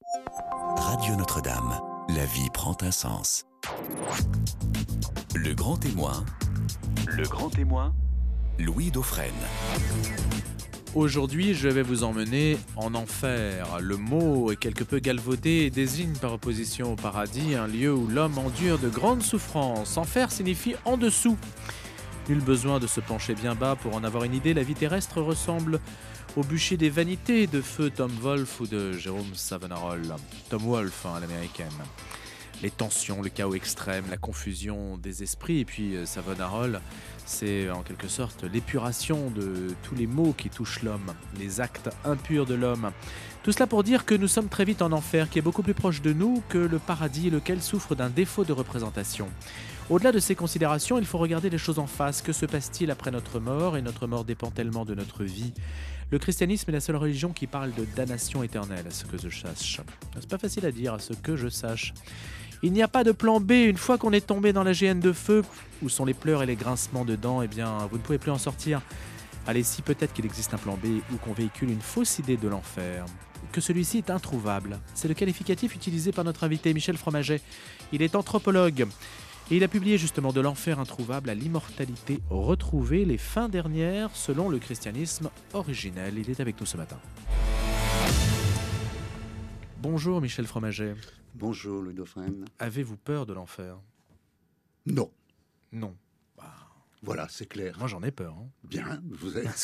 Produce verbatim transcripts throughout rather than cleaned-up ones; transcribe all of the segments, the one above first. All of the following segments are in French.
Radio Notre-Dame, la vie prend un sens. Le grand témoin, le grand témoin, Louis Dauphren. Aujourd'hui, je vais vous emmener en enfer. Le mot est quelque peu galvaudé et désigne par opposition au paradis un lieu où l'homme endure de grandes souffrances. Enfer signifie en dessous. Nul besoin de se pencher bien bas pour en avoir une idée, la vie terrestre ressemble au bûcher des vanités de feu Tom Wolfe ou de Jérôme Savonarola. Tom Wolfe, hein, à l'américaine. Les tensions, le chaos extrême, la confusion des esprits, et puis euh, Savonarola, c'est en quelque sorte l'épuration de tous les maux qui touchent l'homme, les actes impurs de l'homme. Tout cela pour dire que nous sommes très vite en enfer, qui est beaucoup plus proche de nous que le paradis, lequel souffre d'un défaut de représentation. Au-delà de ces considérations, il faut regarder les choses en face. Que se passe-t-il après notre mort ? Et notre mort dépend tellement de notre vie. Le christianisme est la seule religion qui parle de damnation éternelle, à ce que je sache. C'est pas facile à dire, à ce que je sache. Il n'y a pas de plan B. Une fois qu'on est tombé dans la géhenne de feu, où sont les pleurs et les grincements de dents, eh bien, vous ne pouvez plus en sortir. Allez, si peut-être qu'il existe un plan B ou qu'on véhicule une fausse idée de l'enfer, que celui-ci est introuvable. C'est le qualificatif utilisé par notre invité Michel Fromaget. Il est anthropologue. Et il a publié justement De l'enfer introuvable à l'immortalité retrouvée, les fins dernières selon le christianisme originel. Il est avec nous ce matin. Bonjour Michel Fromaget. Bonjour Louis Dauphren. Avez-vous peur de l'enfer ? Non. Non. Bah, voilà, c'est clair. moi j'en ai peur. Hein. Bien, vous êtes...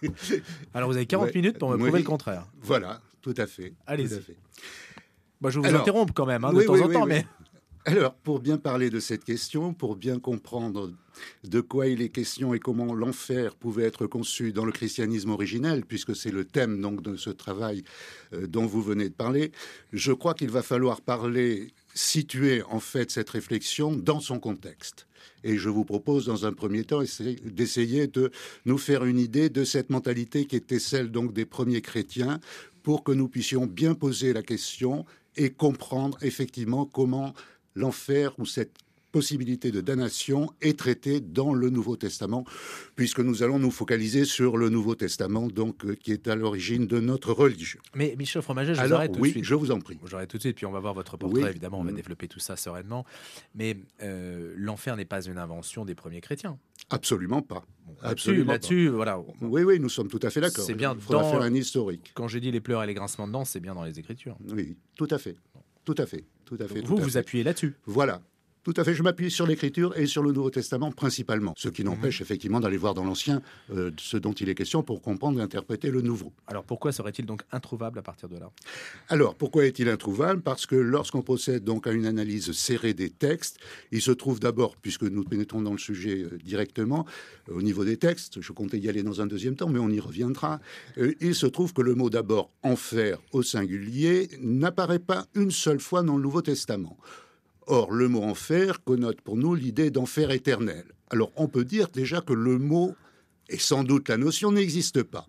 Alors vous avez quarante ouais, minutes pour me oui, prouver le contraire. Voilà, tout à fait. Allez-y. Tout à fait. Bah, je vais vous Alors, interrompre quand même, hein, de oui, temps oui, en oui, temps, oui. mais... Alors, pour bien parler de cette question, pour bien comprendre de quoi il est question et comment l'enfer pouvait être conçu dans le christianisme originel, puisque c'est le thème donc de ce travail euh, dont vous venez de parler, je crois qu'il va falloir parler, situer en fait cette réflexion dans son contexte. Et je vous propose dans un premier temps d'essayer de nous faire une idée de cette mentalité qui était celle donc des premiers chrétiens, pour que nous puissions bien poser la question et comprendre effectivement comment l'enfer ou cette possibilité de damnation est traitée dans le Nouveau Testament, puisque nous allons nous focaliser sur le Nouveau Testament, donc euh, qui est à l'origine de notre religion. Mais Michel Fromaget, je Alors, vous arrête tout oui, de suite. je vous en prie. J'arrête tout de suite, puis on va voir votre portrait, Oui. évidemment, on va Mmh. développer tout ça sereinement. Mais euh, l'enfer n'est pas une invention des premiers chrétiens. Absolument pas. Bon, Absolument là-dessus, là-dessus, voilà. Oui, oui, nous sommes tout à fait d'accord. C'est bien Il faudra dans- faire un historique. Quand j'ai dit les pleurs et les grincements de dents, c'est bien dans les Écritures. Oui, tout à fait. Tout à fait. Tout à fait. Donc tout vous, à vous fait. appuyez là-dessus. Voilà. Tout à fait, je m'appuie sur l'Écriture et sur le Nouveau Testament principalement, ce qui n'empêche Mhm. effectivement d'aller voir dans l'Ancien euh, ce dont il est question pour comprendre et interpréter le Nouveau. Alors pourquoi serait-il donc introuvable à partir de là ? Alors, pourquoi est-il introuvable ? Parce que lorsqu'on procède donc à une analyse serrée des textes, il se trouve d'abord, puisque nous pénétrons dans le sujet euh, directement, euh, au niveau des textes, je comptais y aller dans un deuxième temps, mais on y reviendra, euh, il se trouve que le mot d'abord « enfer » au singulier n'apparaît pas une seule fois dans le Nouveau Testament. Or, le mot enfer connote pour nous l'idée d'enfer éternel. Alors, on peut dire déjà que le mot, et sans doute la notion, n'existe pas.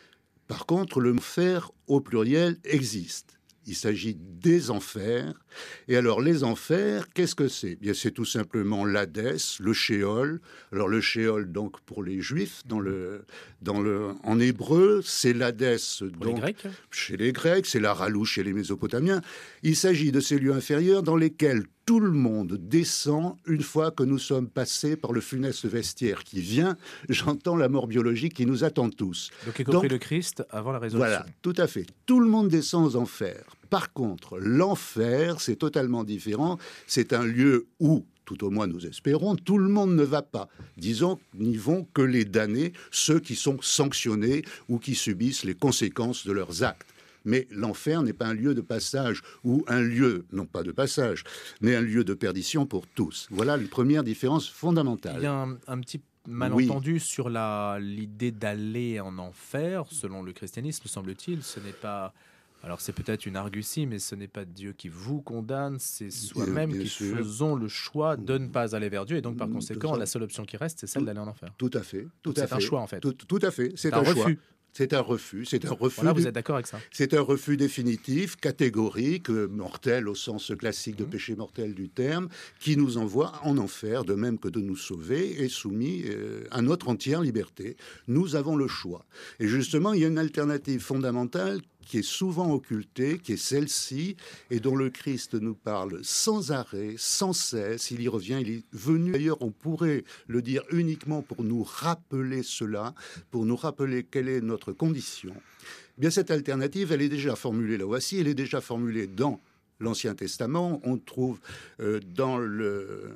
Par contre, le mot enfer au pluriel existe. Il s'agit des enfers. Et alors, les enfers, qu'est-ce que c'est ? Bien, c'est tout simplement l'Hadès, le Shéol. Alors, le Shéol, donc, pour les Juifs, dans le, dans le, en hébreu, c'est l'Hadès. Pour les Grecs ? Chez les Grecs, c'est la Ralou chez les Mésopotamiens. Il s'agit de ces lieux inférieurs dans lesquels tout le monde descend une fois que nous sommes passés par le funeste vestiaire qui vient. J'entends la mort biologique qui nous attend tous. Donc y compris Donc, le Christ avant la résurrection. Voilà, tout à fait. Tout le monde descend aux enfers. Par contre, l'enfer, c'est totalement différent. C'est un lieu où, tout au moins nous espérons, tout le monde ne va pas. Disons, n'y vont que les damnés, ceux qui sont sanctionnés ou qui subissent les conséquences de leurs actes. Mais l'enfer n'est pas un lieu de passage ou un lieu, non pas de passage, mais un lieu de perdition pour tous. Voilà les premières différences fondamentales. Il y a un, un petit malentendu oui. sur la, l'idée d'aller en enfer, selon le christianisme, semble-t-il. Ce n'est pas... Alors c'est peut-être une argutie, mais ce n'est pas Dieu qui vous condamne, c'est soi-même bien qui sûr. faisons le choix de ne pas aller vers Dieu. Et donc par conséquent, la seule option qui reste, c'est celle d'aller en enfer. Tout à fait. Tout donc, à c'est fait. un choix en fait. Tout, tout à fait. C'est, c'est un, un refus. Choix. C'est un refus, c'est un refus. Voilà, vous êtes d'accord avec ça ? C'est un refus définitif, catégorique, mortel au sens classique de mmh. péché mortel du terme, qui nous envoie en enfer, de même que de nous sauver, et soumis euh, à notre entière liberté. Nous avons le choix. Et justement, il y a une alternative fondamentale qui est souvent occultée, qui est celle-ci, et dont le Christ nous parle sans arrêt, sans cesse. Il y revient, il est venu. D'ailleurs, on pourrait le dire uniquement pour nous rappeler cela, pour nous rappeler quelle est notre condition. Eh bien, cette alternative, elle est déjà formulée, la voici, elle est déjà formulée dans l'Ancien Testament. On trouve euh, dans le...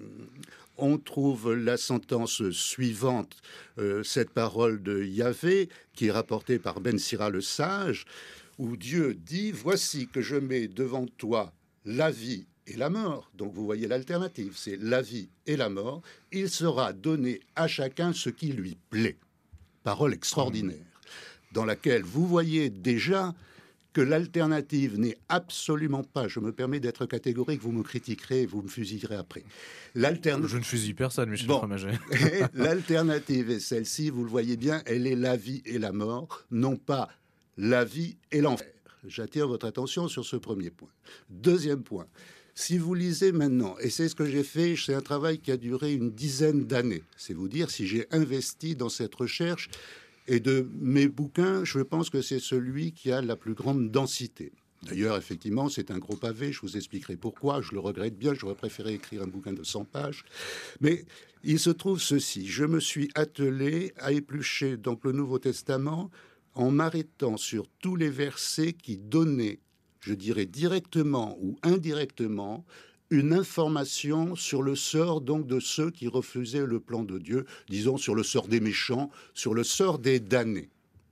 On trouve la sentence suivante, euh, cette parole de Yahvé, qui est rapportée par Ben Sira le sage, où Dieu dit « Voici que je mets devant toi la vie et la mort. » Donc vous voyez l'alternative, c'est la vie et la mort. Il sera donné à chacun ce qui lui plaît. Parole extraordinaire, dans laquelle vous voyez déjà que l'alternative n'est absolument pas, je me permets d'être catégorique, vous me critiquerez, vous me fusillerez après. L'alternative... Je ne fusille personne, Michel bon. Fromager. L'alternative est celle-ci, vous le voyez bien, elle est la vie et la mort, non pas la vie et l'enfer. J'attire votre attention sur ce premier point. Deuxième point, si vous lisez maintenant, et c'est ce que j'ai fait, c'est un travail qui a duré une dizaine d'années, c'est vous dire si j'ai investi dans cette recherche. Et de mes bouquins, je pense que c'est celui qui a la plus grande densité. D'ailleurs, effectivement, c'est un gros pavé, je vous expliquerai pourquoi, je le regrette bien, j'aurais préféré écrire un bouquin de cent pages. Mais il se trouve ceci, je me suis attelé à éplucher donc le Nouveau Testament en m'arrêtant sur tous les versets qui donnaient, je dirais directement ou indirectement, une information sur le sort donc de ceux qui refusaient le plan de Dieu, disons sur le sort des méchants, sur le sort des damnés.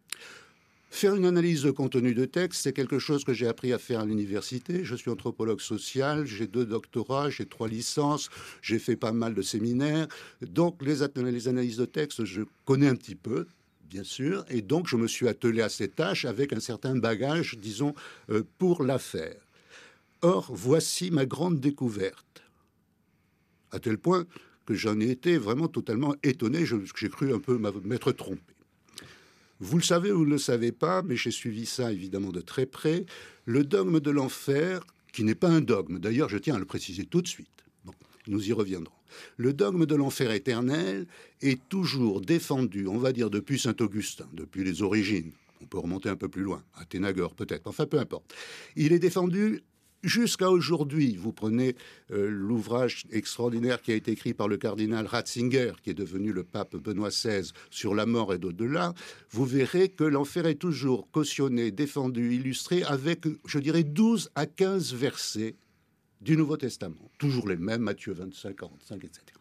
Faire une analyse de contenu de texte, c'est quelque chose que j'ai appris à faire à l'université. Je suis anthropologue social, j'ai deux doctorats, j'ai trois licences, j'ai fait pas mal de séminaires. Donc les, les analyses de texte, je connais un petit peu, bien sûr, et donc je me suis attelé à cette tâche avec un certain bagage, disons, euh, pour la faire. Or, voici ma grande découverte, à tel point que j'en ai été vraiment totalement étonné, je, j'ai cru un peu m'être trompé. Vous le savez ou vous ne le savez pas, mais j'ai suivi ça évidemment de très près, le dogme de l'enfer, qui n'est pas un dogme, d'ailleurs je tiens à le préciser tout de suite, bon, nous y reviendrons. Le dogme de l'enfer éternel est toujours défendu, on va dire depuis Saint-Augustin, depuis les origines, on peut remonter un peu plus loin, Athénagore peut-être, enfin peu importe. Il est défendu jusqu'à aujourd'hui. Vous prenez euh, l'ouvrage extraordinaire qui a été écrit par le cardinal Ratzinger, qui est devenu le pape Benoît seize, sur la mort et d'au-delà, vous verrez que l'enfer est toujours cautionné, défendu, illustré avec, je dirais, douze à quinze versets du Nouveau Testament. Toujours les mêmes, Matthieu vingt-cinq, quarante-cinq, et cetera.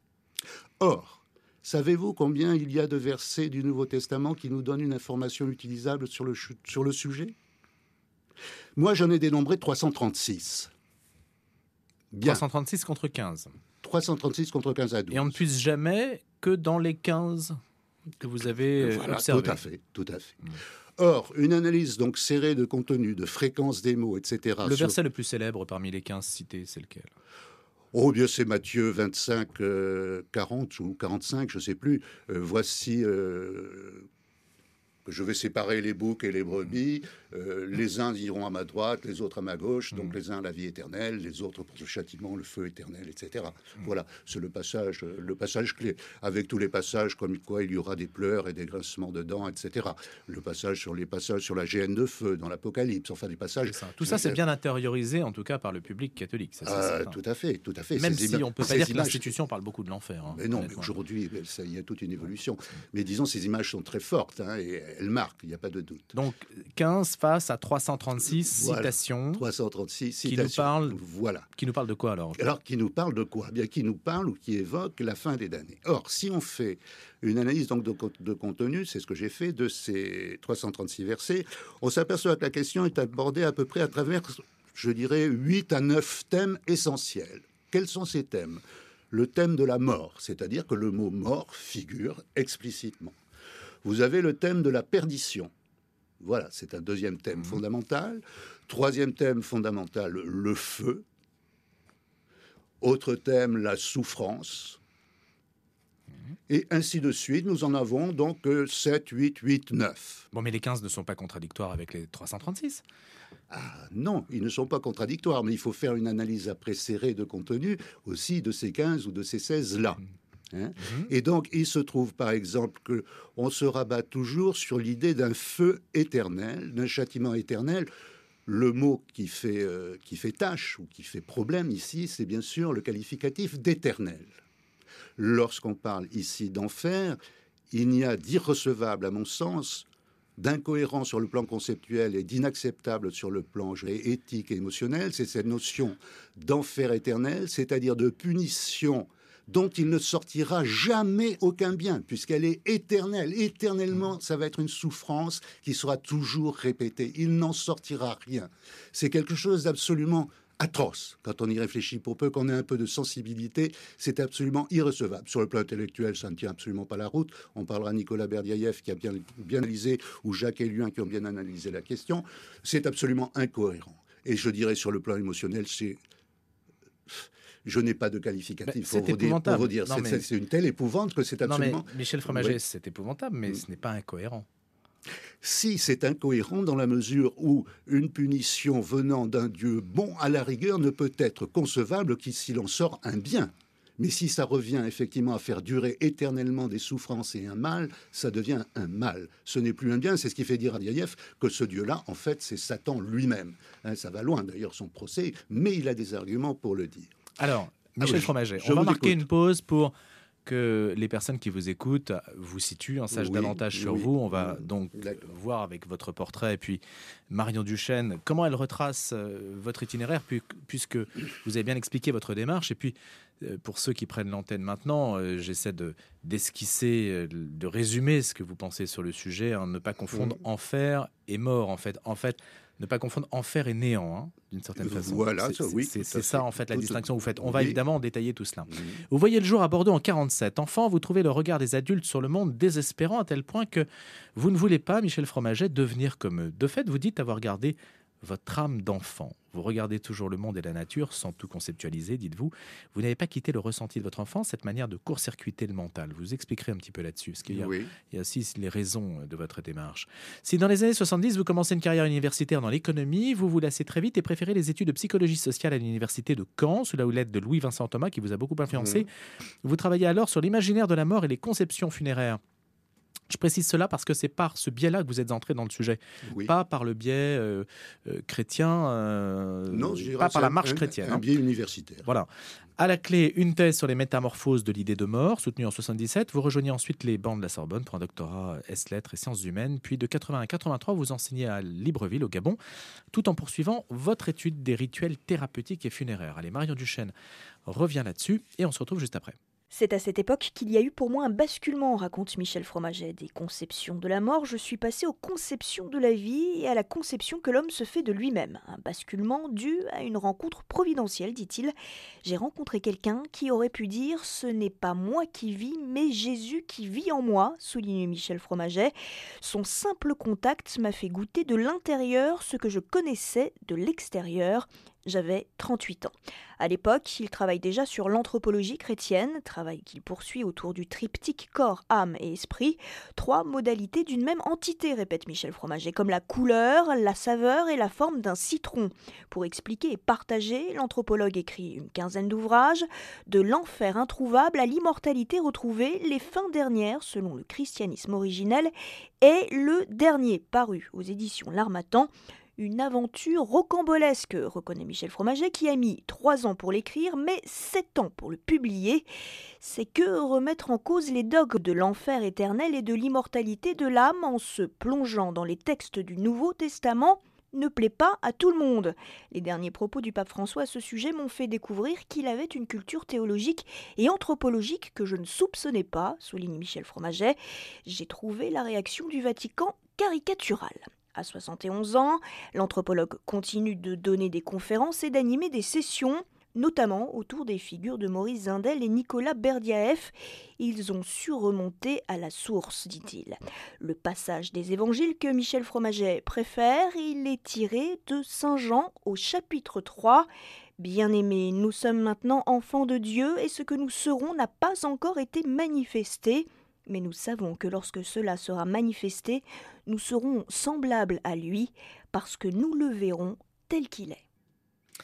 Or, savez-vous combien il y a de versets du Nouveau Testament qui nous donnent une information utilisable sur le, sur le sujet ? Moi, j'en ai dénombré trois cent trente-six. Bien. trois cent trente-six contre quinze. trois cent trente-six contre quinze à douze. Et on ne puise jamais que dans les quinze que vous avez voilà, observés. Tout à fait, tout à fait. Mmh. Or, une analyse donc serrée de contenu, de fréquence des mots, et cetera. Le verset sur... le plus célèbre parmi les quinze cités, c'est lequel ? Oh bien, c'est Matthieu vingt-cinq, euh, quarante ou quarante-cinq, je ne sais plus. Euh, voici... Euh... Je vais séparer les boucs et les brebis. Euh, les uns iront à ma droite, les autres à ma gauche. Donc mmh. les uns la vie éternelle, les autres pour le châtiment, le feu éternel, et cetera. Mmh. Voilà, c'est le passage, le passage clé. Avec tous les passages comme quoi il y aura des pleurs et des grincements de dents, et cetera. Le passage sur les passages sur la géhenne de feu dans l'Apocalypse. Enfin, des passages. Ça. Tout ça, c'est bien intériorisé, en tout cas, par le public catholique. Ça, euh, tout à fait, tout à fait. Même ces si ima- on peut pas dire que l'institution parle beaucoup de l'enfer. Hein, mais non, mais aujourd'hui, il y a toute une évolution. Mais disons, ces images sont très fortes, hein, et elle marque, il n'y a pas de doute. Donc quinze face à trois cent trente-six voilà, citations. trois cent trente-six qui citations. Nous parlent, voilà. Qui nous parlent de quoi alors ? Alors, qui nous parlent de quoi ? Bien, qui nous parlent ou qui évoquent la fin des damnés. Or, si on fait une analyse donc, de, de contenu, c'est ce que j'ai fait de ces trois cent trente-six versets, on s'aperçoit que la question est abordée à peu près à travers, je dirais, huit à neuf thèmes essentiels. Quels sont ces thèmes ? Le thème de la mort, c'est-à-dire que le mot mort figure explicitement. Vous avez le thème de la perdition. Voilà, c'est un deuxième thème mmh. fondamental. Troisième thème fondamental, le feu. Autre thème, la souffrance. Mmh. Et ainsi de suite. Nous en avons donc sept, huit, huit, neuf. Bon, mais les quinze ne sont pas contradictoires avec les trois cent trente-six ? Ah non, ils ne sont pas contradictoires, mais il faut faire une analyse après serrée de contenu aussi de ces quinze ou de ces seize-là. Mmh. Hein Mhm. Et donc, il se trouve, par exemple, qu'on se rabat toujours sur l'idée d'un feu éternel, d'un châtiment éternel. Le mot qui fait, euh, qui fait tâche ou qui fait problème ici, c'est bien sûr le qualificatif d'éternel. Lorsqu'on parle ici d'enfer, il n'y a d'irrecevable, à mon sens, d'incohérent sur le plan conceptuel et d'inacceptable sur le plan éthique et émotionnel, c'est cette notion d'enfer éternel, c'est-à-dire de punition dont il ne sortira jamais aucun bien, puisqu'elle est éternelle. Éternellement, ça va être une souffrance qui sera toujours répétée. Il n'en sortira rien. C'est quelque chose d'absolument atroce. Quand on y réfléchit, pour peu qu'on ait un peu de sensibilité, c'est absolument irrecevable. Sur le plan intellectuel, ça ne tient absolument pas la route. On parlera de Nicolas Berdyaev qui a bien, bien analysé, ou Jacques Ellul qui ont bien analysé la question. C'est absolument incohérent. Et je dirais sur le plan émotionnel, c'est... Je n'ai pas de qualificatif bah, pour, vous dire, pour vous dire. Non, c'est, mais... c'est une telle épouvante que c'est absolument... Non, mais Michel Fromaget, oui. c'est épouvantable, mais mmh. ce n'est pas incohérent. Si, c'est incohérent dans la mesure où une punition venant d'un Dieu bon, à la rigueur, ne peut être concevable que s'il en sort un bien. Mais si ça revient effectivement à faire durer éternellement des souffrances et un mal, ça devient un mal. Ce n'est plus un bien, c'est ce qui fait dire à Berdyaev que ce Dieu-là, en fait, c'est Satan lui-même. Hein, ça va loin d'ailleurs son procès, mais il a des arguments pour le dire. Alors, Michel ah oui, Fromaget, je, je on va marquer écoute. une pause pour que les personnes qui vous écoutent vous situent, en sachent oui, davantage sur oui, vous. On va oui, donc d'accord. voir avec votre portrait et puis Marion Duchesne comment elle retrace euh, votre itinéraire, puis, puisque vous avez bien expliqué votre démarche. Et puis, euh, pour ceux qui prennent l'antenne maintenant, euh, j'essaie de, d'esquisser, euh, de résumer ce que vous pensez sur le sujet. Hein, ne pas confondre mmh. enfer et mort, en fait. En fait, ne pas confondre enfer et néant, hein, d'une certaine façon. Voilà, c'est, ça, oui. C'est, c'est ça, en fait, la distinction que vous faites. On oui. va évidemment détailler tout cela. Oui. Vous voyez le jour à Bordeaux en quarante-sept. Enfant, vous trouvez le regard des adultes sur le monde désespérant à tel point que vous ne voulez pas, Michel Fromaget, devenir comme eux. De fait, vous dites avoir gardé votre âme d'enfant. Vous regardez toujours le monde et la nature sans tout conceptualiser, dites-vous. Vous n'avez pas quitté le ressenti de votre enfance, cette manière de court-circuiter le mental. Vous expliquerez un petit peu là-dessus, parce qu'il y a, oui. il y a aussi les raisons de votre démarche. Si dans les années soixante-dix, vous commencez une carrière universitaire dans l'économie, vous vous lassez très vite et préférez les études de psychologie sociale à l'université de Caen, sous la houlette de Louis-Vincent Thomas, qui vous a beaucoup influencé. Mmh. Vous travaillez alors sur l'imaginaire de la mort et les conceptions funéraires. Je précise cela parce que c'est par ce biais-là que vous êtes entré dans le sujet, oui. pas par le biais euh, euh, chrétien, euh, non, je pas par la marche un, chrétienne. Un, un biais universitaire. Voilà. À la clé, une thèse sur les métamorphoses de l'idée de mort, soutenue en soixante-dix-sept. Vous rejoignez ensuite les bancs de la Sorbonne pour un doctorat ès-lettres et sciences humaines. Puis de quatre-vingts à quatre-vingt-trois, vous enseignez à Libreville, au Gabon, tout en poursuivant votre étude des rituels thérapeutiques et funéraires. Allez, Marion Duchesne revient là-dessus et on se retrouve juste après. C'est à cette époque qu'il y a eu pour moi un basculement, raconte Michel Fromaget. Des conceptions de la mort, je suis passé aux conceptions de la vie et à la conception que l'homme se fait de lui-même. Un basculement dû à une rencontre providentielle, dit-il. J'ai rencontré quelqu'un qui aurait pu dire « Ce n'est pas moi qui vis, mais Jésus qui vit en moi », souligne Michel Fromaget. Son simple contact m'a fait goûter de l'intérieur ce que je connaissais de l'extérieur. J'avais trente-huit ans. À l'époque, il travaille déjà sur l'anthropologie chrétienne, travail qu'il poursuit autour du triptyque corps, âme et esprit. Trois modalités d'une même entité, répète Michel Fromaget, comme la couleur, la saveur et la forme d'un citron. Pour expliquer et partager, l'anthropologue écrit une quinzaine d'ouvrages, de l'enfer introuvable à l'immortalité retrouvée, les fins dernières, selon le christianisme originel, et le dernier, paru aux éditions L'Harmattan. Une aventure rocambolesque, reconnaît Michel Fromaget, qui a mis trois ans pour l'écrire, mais sept ans pour le publier. C'est que remettre en cause les dogmes de l'enfer éternel et de l'immortalité de l'âme en se plongeant dans les textes du Nouveau Testament ne plaît pas à tout le monde. Les derniers propos du pape François à ce sujet m'ont fait découvrir qu'il avait une culture théologique et anthropologique que je ne soupçonnais pas, souligne Michel Fromaget. J'ai trouvé la réaction du Vatican caricaturale. À soixante et onze ans, l'anthropologue continue de donner des conférences et d'animer des sessions, notamment autour des figures de Maurice Zindel et Nicolas Berdyaev. Ils ont su remonter à la source, dit-il. Le passage des évangiles que Michel Fromaget préfère, il est tiré de Saint Jean au chapitre trois. Bien-aimés, nous sommes maintenant enfants de Dieu et ce que nous serons n'a pas encore été manifesté. Mais nous savons que lorsque cela sera manifesté, nous serons semblables à lui, parce que nous le verrons tel qu'il est.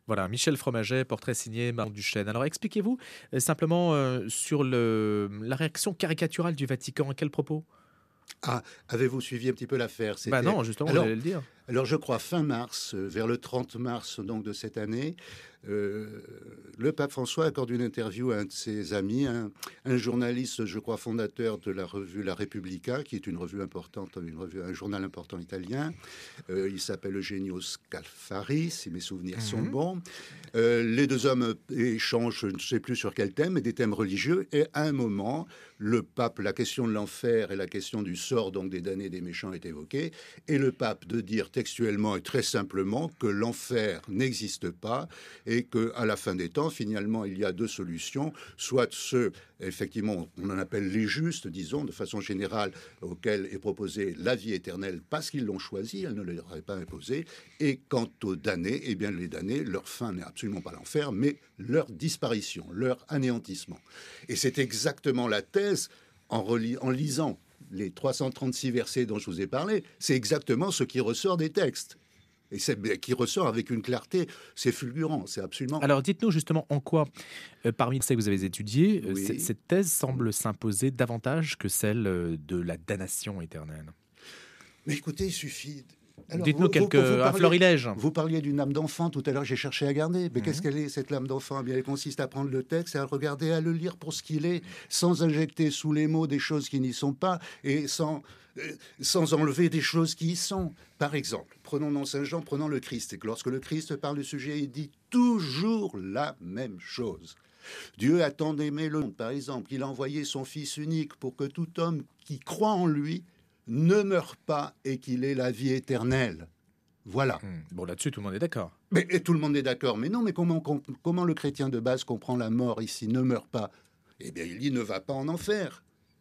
Voilà, Michel Fromaget, portrait signé Marion Duchesne. Alors expliquez-vous euh, simplement euh, sur le, la réaction caricaturale du Vatican. À quel propos? Ah, avez-vous suivi un petit peu l'affaire? Bah C'était- non, justement, Alors, j'allais le dire. Alors je crois fin mars, euh, vers le trente mars donc de cette année, euh, le pape François accorde une interview à un de ses amis, un, un journaliste, je crois, fondateur de la revue La Repubblica, qui est une revue importante, une revue, un journal important italien. Euh, il s'appelle Eugenio Scalfari, si mes souvenirs sont Mhm. bons. Euh, les deux hommes échangent, je ne sais plus sur quel thème, mais des thèmes religieux. Et à un moment, le pape, la question de l'enfer et la question du sort donc des damnés et des méchants est évoquée. Et le pape de dire textuellement et très simplement que l'enfer n'existe pas et qu'à la fin des temps, finalement, il y a deux solutions. Soit ceux, effectivement, on en appelle les justes, disons, de façon générale, auxquels est proposée la vie éternelle parce qu'ils l'ont choisi, elle ne leur est pas imposée. Et quant aux damnés, eh bien, les damnés, leur fin n'est absolument pas l'enfer, mais leur disparition, leur anéantissement. Et c'est exactement la thèse, en, reli- en lisant les trois cent trente-six versets dont je vous ai parlé, c'est exactement ce qui ressort des textes. Et c'est qui ressort avec une clarté, c'est fulgurant, c'est absolument... Alors dites-nous justement en quoi, euh, parmi celles que vous avez étudiées, euh, Oui. c- cette thèse semble s'imposer davantage que celle euh, de la damnation éternelle. Mais écoutez, il suffit... Alors, Dites-nous vous- quelques, vous- vous un parlez- florilège. Vous parliez d'une âme d'enfant, tout à l'heure j'ai cherché à garder. Mais Mhm. qu'est-ce qu'elle est, cette âme d'enfant? Eh bien, elle consiste à prendre le texte et à le regarder, à le lire pour ce qu'il est, sans injecter sous les mots des choses qui n'y sont pas et sans, euh, sans enlever des choses qui y sont. Par exemple, prenons dans Saint Jean, prenons le Christ. Et que lorsque le Christ parle du sujet, il dit toujours la même chose. Dieu a tant aimé le monde, par exemple, qu'il a envoyé son Fils unique pour que tout homme qui croit en lui ne meure pas et qu'il ait la vie éternelle. Voilà. Hmm. Bon, là-dessus, tout le monde est d'accord. Mais et tout le monde est d'accord. Mais non, mais comment, com- comment le chrétien de base comprend la mort ici? Ne meurt pas. Eh bien, il dit ne va pas en enfer.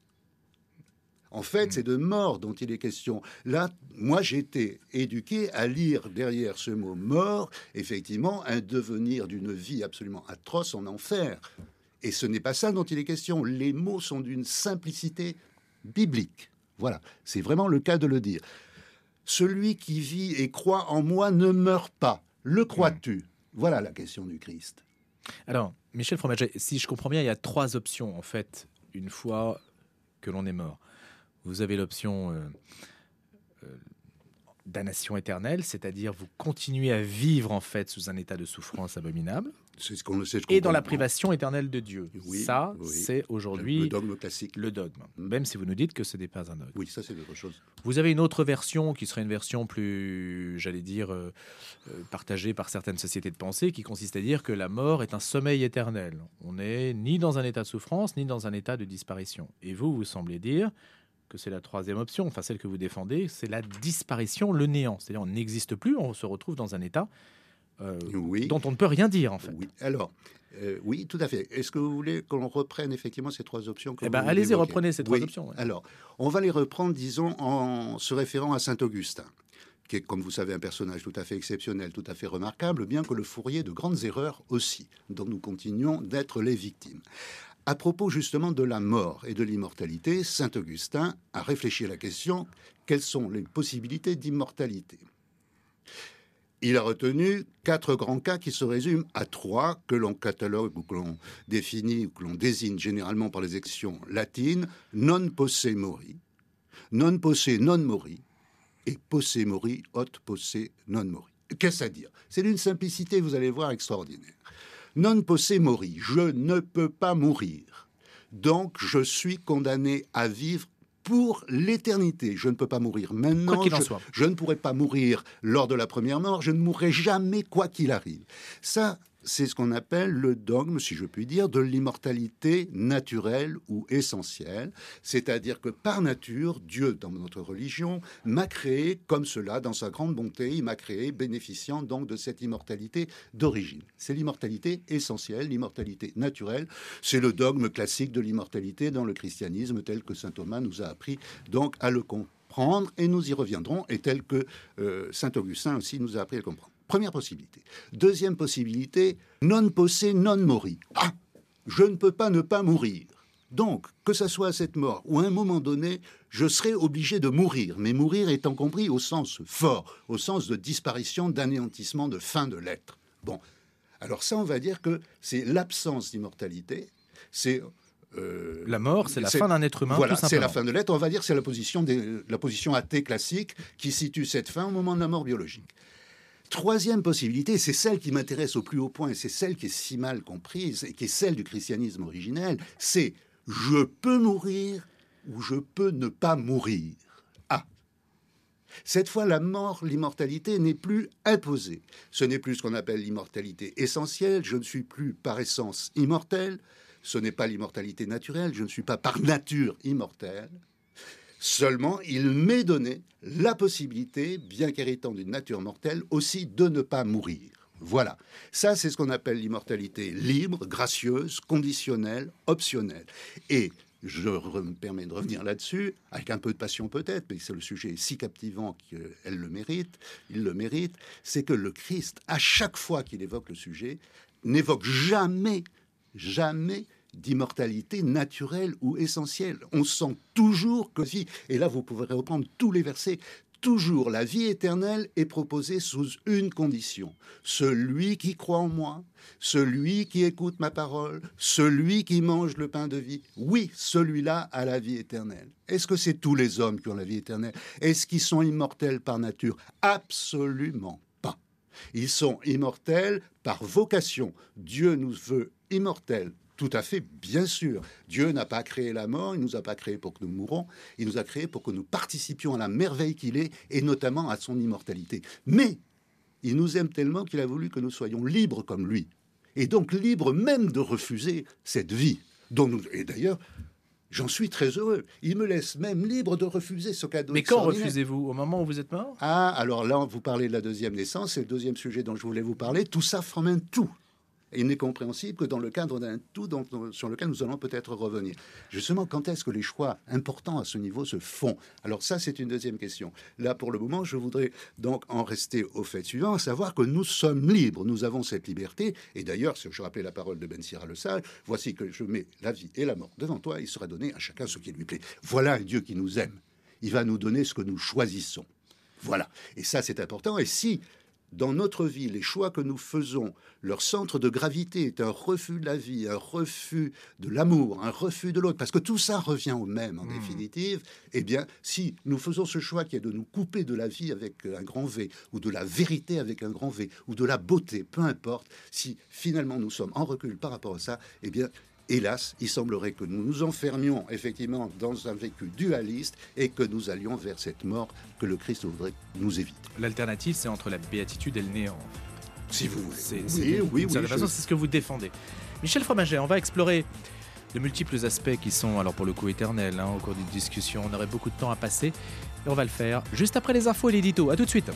En fait, c'est de mort dont il est question. Là, moi, j'ai été éduqué à lire derrière ce mot mort, effectivement, un devenir d'une vie absolument atroce en enfer. Et ce n'est pas ça dont il est question. Les mots sont d'une simplicité biblique. Voilà, c'est vraiment le cas de le dire. Celui qui vit et croit en moi ne meurt pas. Le crois-tu? Voilà la question du Christ. Alors, Michel Fromaget, si je comprends bien, il y a trois options, en fait, une fois que l'on est mort. Vous avez l'option euh, euh, damnation éternelle, c'est-à-dire vous continuez à vivre, en fait, sous un état de souffrance abominable, C'est ce qu'on le sait. et dans la privation éternelle de Dieu. Oui, ça, oui. c'est aujourd'hui Le dogme classique. le dogme, Mm. même si vous nous dites que ce n'est pas un dogme. Oui, ça c'est autre chose. Vous avez une autre version qui serait une version plus, j'allais dire, euh, euh, partagée par certaines sociétés de pensée, qui consiste à dire que la mort est un sommeil éternel. On n'est ni dans un état de souffrance, ni dans un état de disparition. Et vous, vous semblez dire que c'est la troisième option, enfin celle que vous défendez, c'est la disparition, le néant. C'est-à-dire on n'existe plus, on se retrouve dans un état euh, Oui. dont on ne peut rien dire, en fait. Oui. Alors, euh, oui, tout à fait. Est-ce que vous voulez qu'on reprenne effectivement ces trois options que Eh vous ben, venez allez-y, d'évoquer? reprenez ces trois Oui. options, ouais. Alors, on va les reprendre, disons, en se référant à saint Augustin, qui est, comme vous savez, un personnage tout à fait exceptionnel, tout à fait remarquable, bien que le fourrier de grandes erreurs aussi, dont nous continuons d'être les victimes. À propos justement de la mort et de l'immortalité, saint Augustin a réfléchi à la question: quelles sont les possibilités d'immortalité? Il a retenu quatre grands cas qui se résument à trois, que l'on catalogue ou que l'on définit ou que l'on désigne généralement par les expressions latines: non posse mori, non posse non mori et posse mori, hot posse non mori. Qu'est-ce à dire? C'est d'une simplicité, vous allez voir, extraordinaire. Non posse mori, je ne peux pas mourir. Donc, je suis condamné à vivre pour l'éternité. Je ne peux pas mourir maintenant. Quoi qu'il en je, soit. je ne pourrai pas mourir lors de la première mort. Je ne mourrai jamais quoi qu'il arrive. Ça, c'est ce qu'on appelle le dogme, si je puis dire, de l'immortalité naturelle ou essentielle. C'est-à-dire que par nature, Dieu, dans notre religion, m'a créé comme cela, dans sa grande bonté. Il m'a créé bénéficiant donc de cette immortalité d'origine. C'est l'immortalité essentielle, l'immortalité naturelle. C'est le dogme classique de l'immortalité dans le christianisme, tel que saint Thomas nous a appris donc à le comprendre, et nous y reviendrons, et tel que euh, saint Augustin aussi nous a appris à le comprendre. Première possibilité. Deuxième possibilité, non posse non mori. Ah, je ne peux pas ne pas mourir. Donc, que ce soit à cette mort ou à un moment donné, je serai obligé de mourir. Mais mourir étant compris au sens fort, au sens de disparition, d'anéantissement, de fin de l'être. Bon, Alors ça, on va dire que c'est l'absence d'immortalité, c'est... Euh, la mort, c'est la fin d'un être humain, voilà, tout simplement. C'est la fin de l'être. On va dire que c'est la position, des, la position athée classique qui situe cette fin au moment de la mort biologique. Troisième possibilité, c'est celle qui m'intéresse au plus haut point, et c'est celle qui est si mal comprise, et qui est celle du christianisme originel, c'est « je peux mourir ou je peux ne pas mourir ». Ah, cette fois, la mort, l'immortalité n'est plus imposée. Ce n'est plus ce qu'on appelle l'immortalité essentielle, je ne suis plus par essence immortel. Ce n'est pas l'immortalité naturelle, je ne suis pas par nature immortel. Seulement, il m'est donné la possibilité, bien qu'héritant d'une nature mortelle, aussi de ne pas mourir. Voilà. Ça, c'est ce qu'on appelle l'immortalité libre, gracieuse, conditionnelle, optionnelle. Et je me permets de revenir là-dessus, avec un peu de passion peut-être, mais c'est le sujet si captivant qu'elle le mérite, il le mérite, c'est que le Christ, à chaque fois qu'il évoque le sujet, n'évoque jamais jamais d'immortalité naturelle ou essentielle. On sent toujours que vie, et là vous pourrez reprendre tous les versets, toujours la vie éternelle est proposée sous une condition. Celui qui croit en moi, celui qui écoute ma parole, celui qui mange le pain de vie, oui, celui-là a la vie éternelle. Est-ce que c'est tous les hommes qui ont la vie éternelle? Est-ce qu'ils sont immortels par nature? Absolument pas. Ils sont immortels par vocation. Dieu nous veut immortels. Tout à fait, bien sûr. Dieu n'a pas créé la mort, il ne nous a pas créés pour que nous mourons, il nous a créés pour que nous participions à la merveille qu'il est, et notamment à son immortalité. Mais il nous aime tellement qu'il a voulu que nous soyons libres comme lui, et donc libres même de refuser cette vie. Dont nous... Et d'ailleurs, j'en suis très heureux. Il me laisse même libre de refuser ce cadeau. Mais quand refusez-vous? Au moment où vous êtes mort? Ah, alors là, vous parlez de la deuxième naissance, c'est le deuxième sujet dont je voulais vous parler. Tout ça forme un tout. Il n'est compréhensible que dans le cadre d'un tout dont, sur lequel nous allons peut-être revenir. Justement, quand est-ce que les choix importants à ce niveau se font? Alors ça, c'est une deuxième question. Là, pour le moment, je voudrais donc en rester au fait suivant, à savoir que nous sommes libres, nous avons cette liberté. Et d'ailleurs, si je rappelais la parole de Ben Sira le Sage, voici que je mets la vie et la mort devant toi, il sera donné à chacun ce qui lui plaît. Voilà un Dieu qui nous aime. Il va nous donner ce que nous choisissons. Voilà. Et ça, c'est important. Et si... dans notre vie, les choix que nous faisons, leur centre de gravité est un refus de la vie, un refus de l'amour, un refus de l'autre, parce que tout ça revient au même en mmh. définitive, eh bien, si nous faisons ce choix qui est de nous couper de la vie avec un grand V, ou de la vérité avec un grand V, ou de la beauté, peu importe, si finalement nous sommes en recul par rapport à ça, eh bien, hélas, il semblerait que nous nous enfermions effectivement dans un vécu dualiste et que nous allions vers cette mort que le Christ voudrait nous éviter. L'alternative, c'est entre la béatitude et le néant. Si vous voulez. C'est, oui, c'est, oui, oui. De toute façon, je... c'est ce que vous défendez. Michel Fromaget, on va explorer de multiples aspects qui sont, alors pour le coup, éternels. Hein, au cours d'une discussion, on aurait beaucoup de temps à passer. Et on va le faire juste après les infos et l'édito. À tout de suite.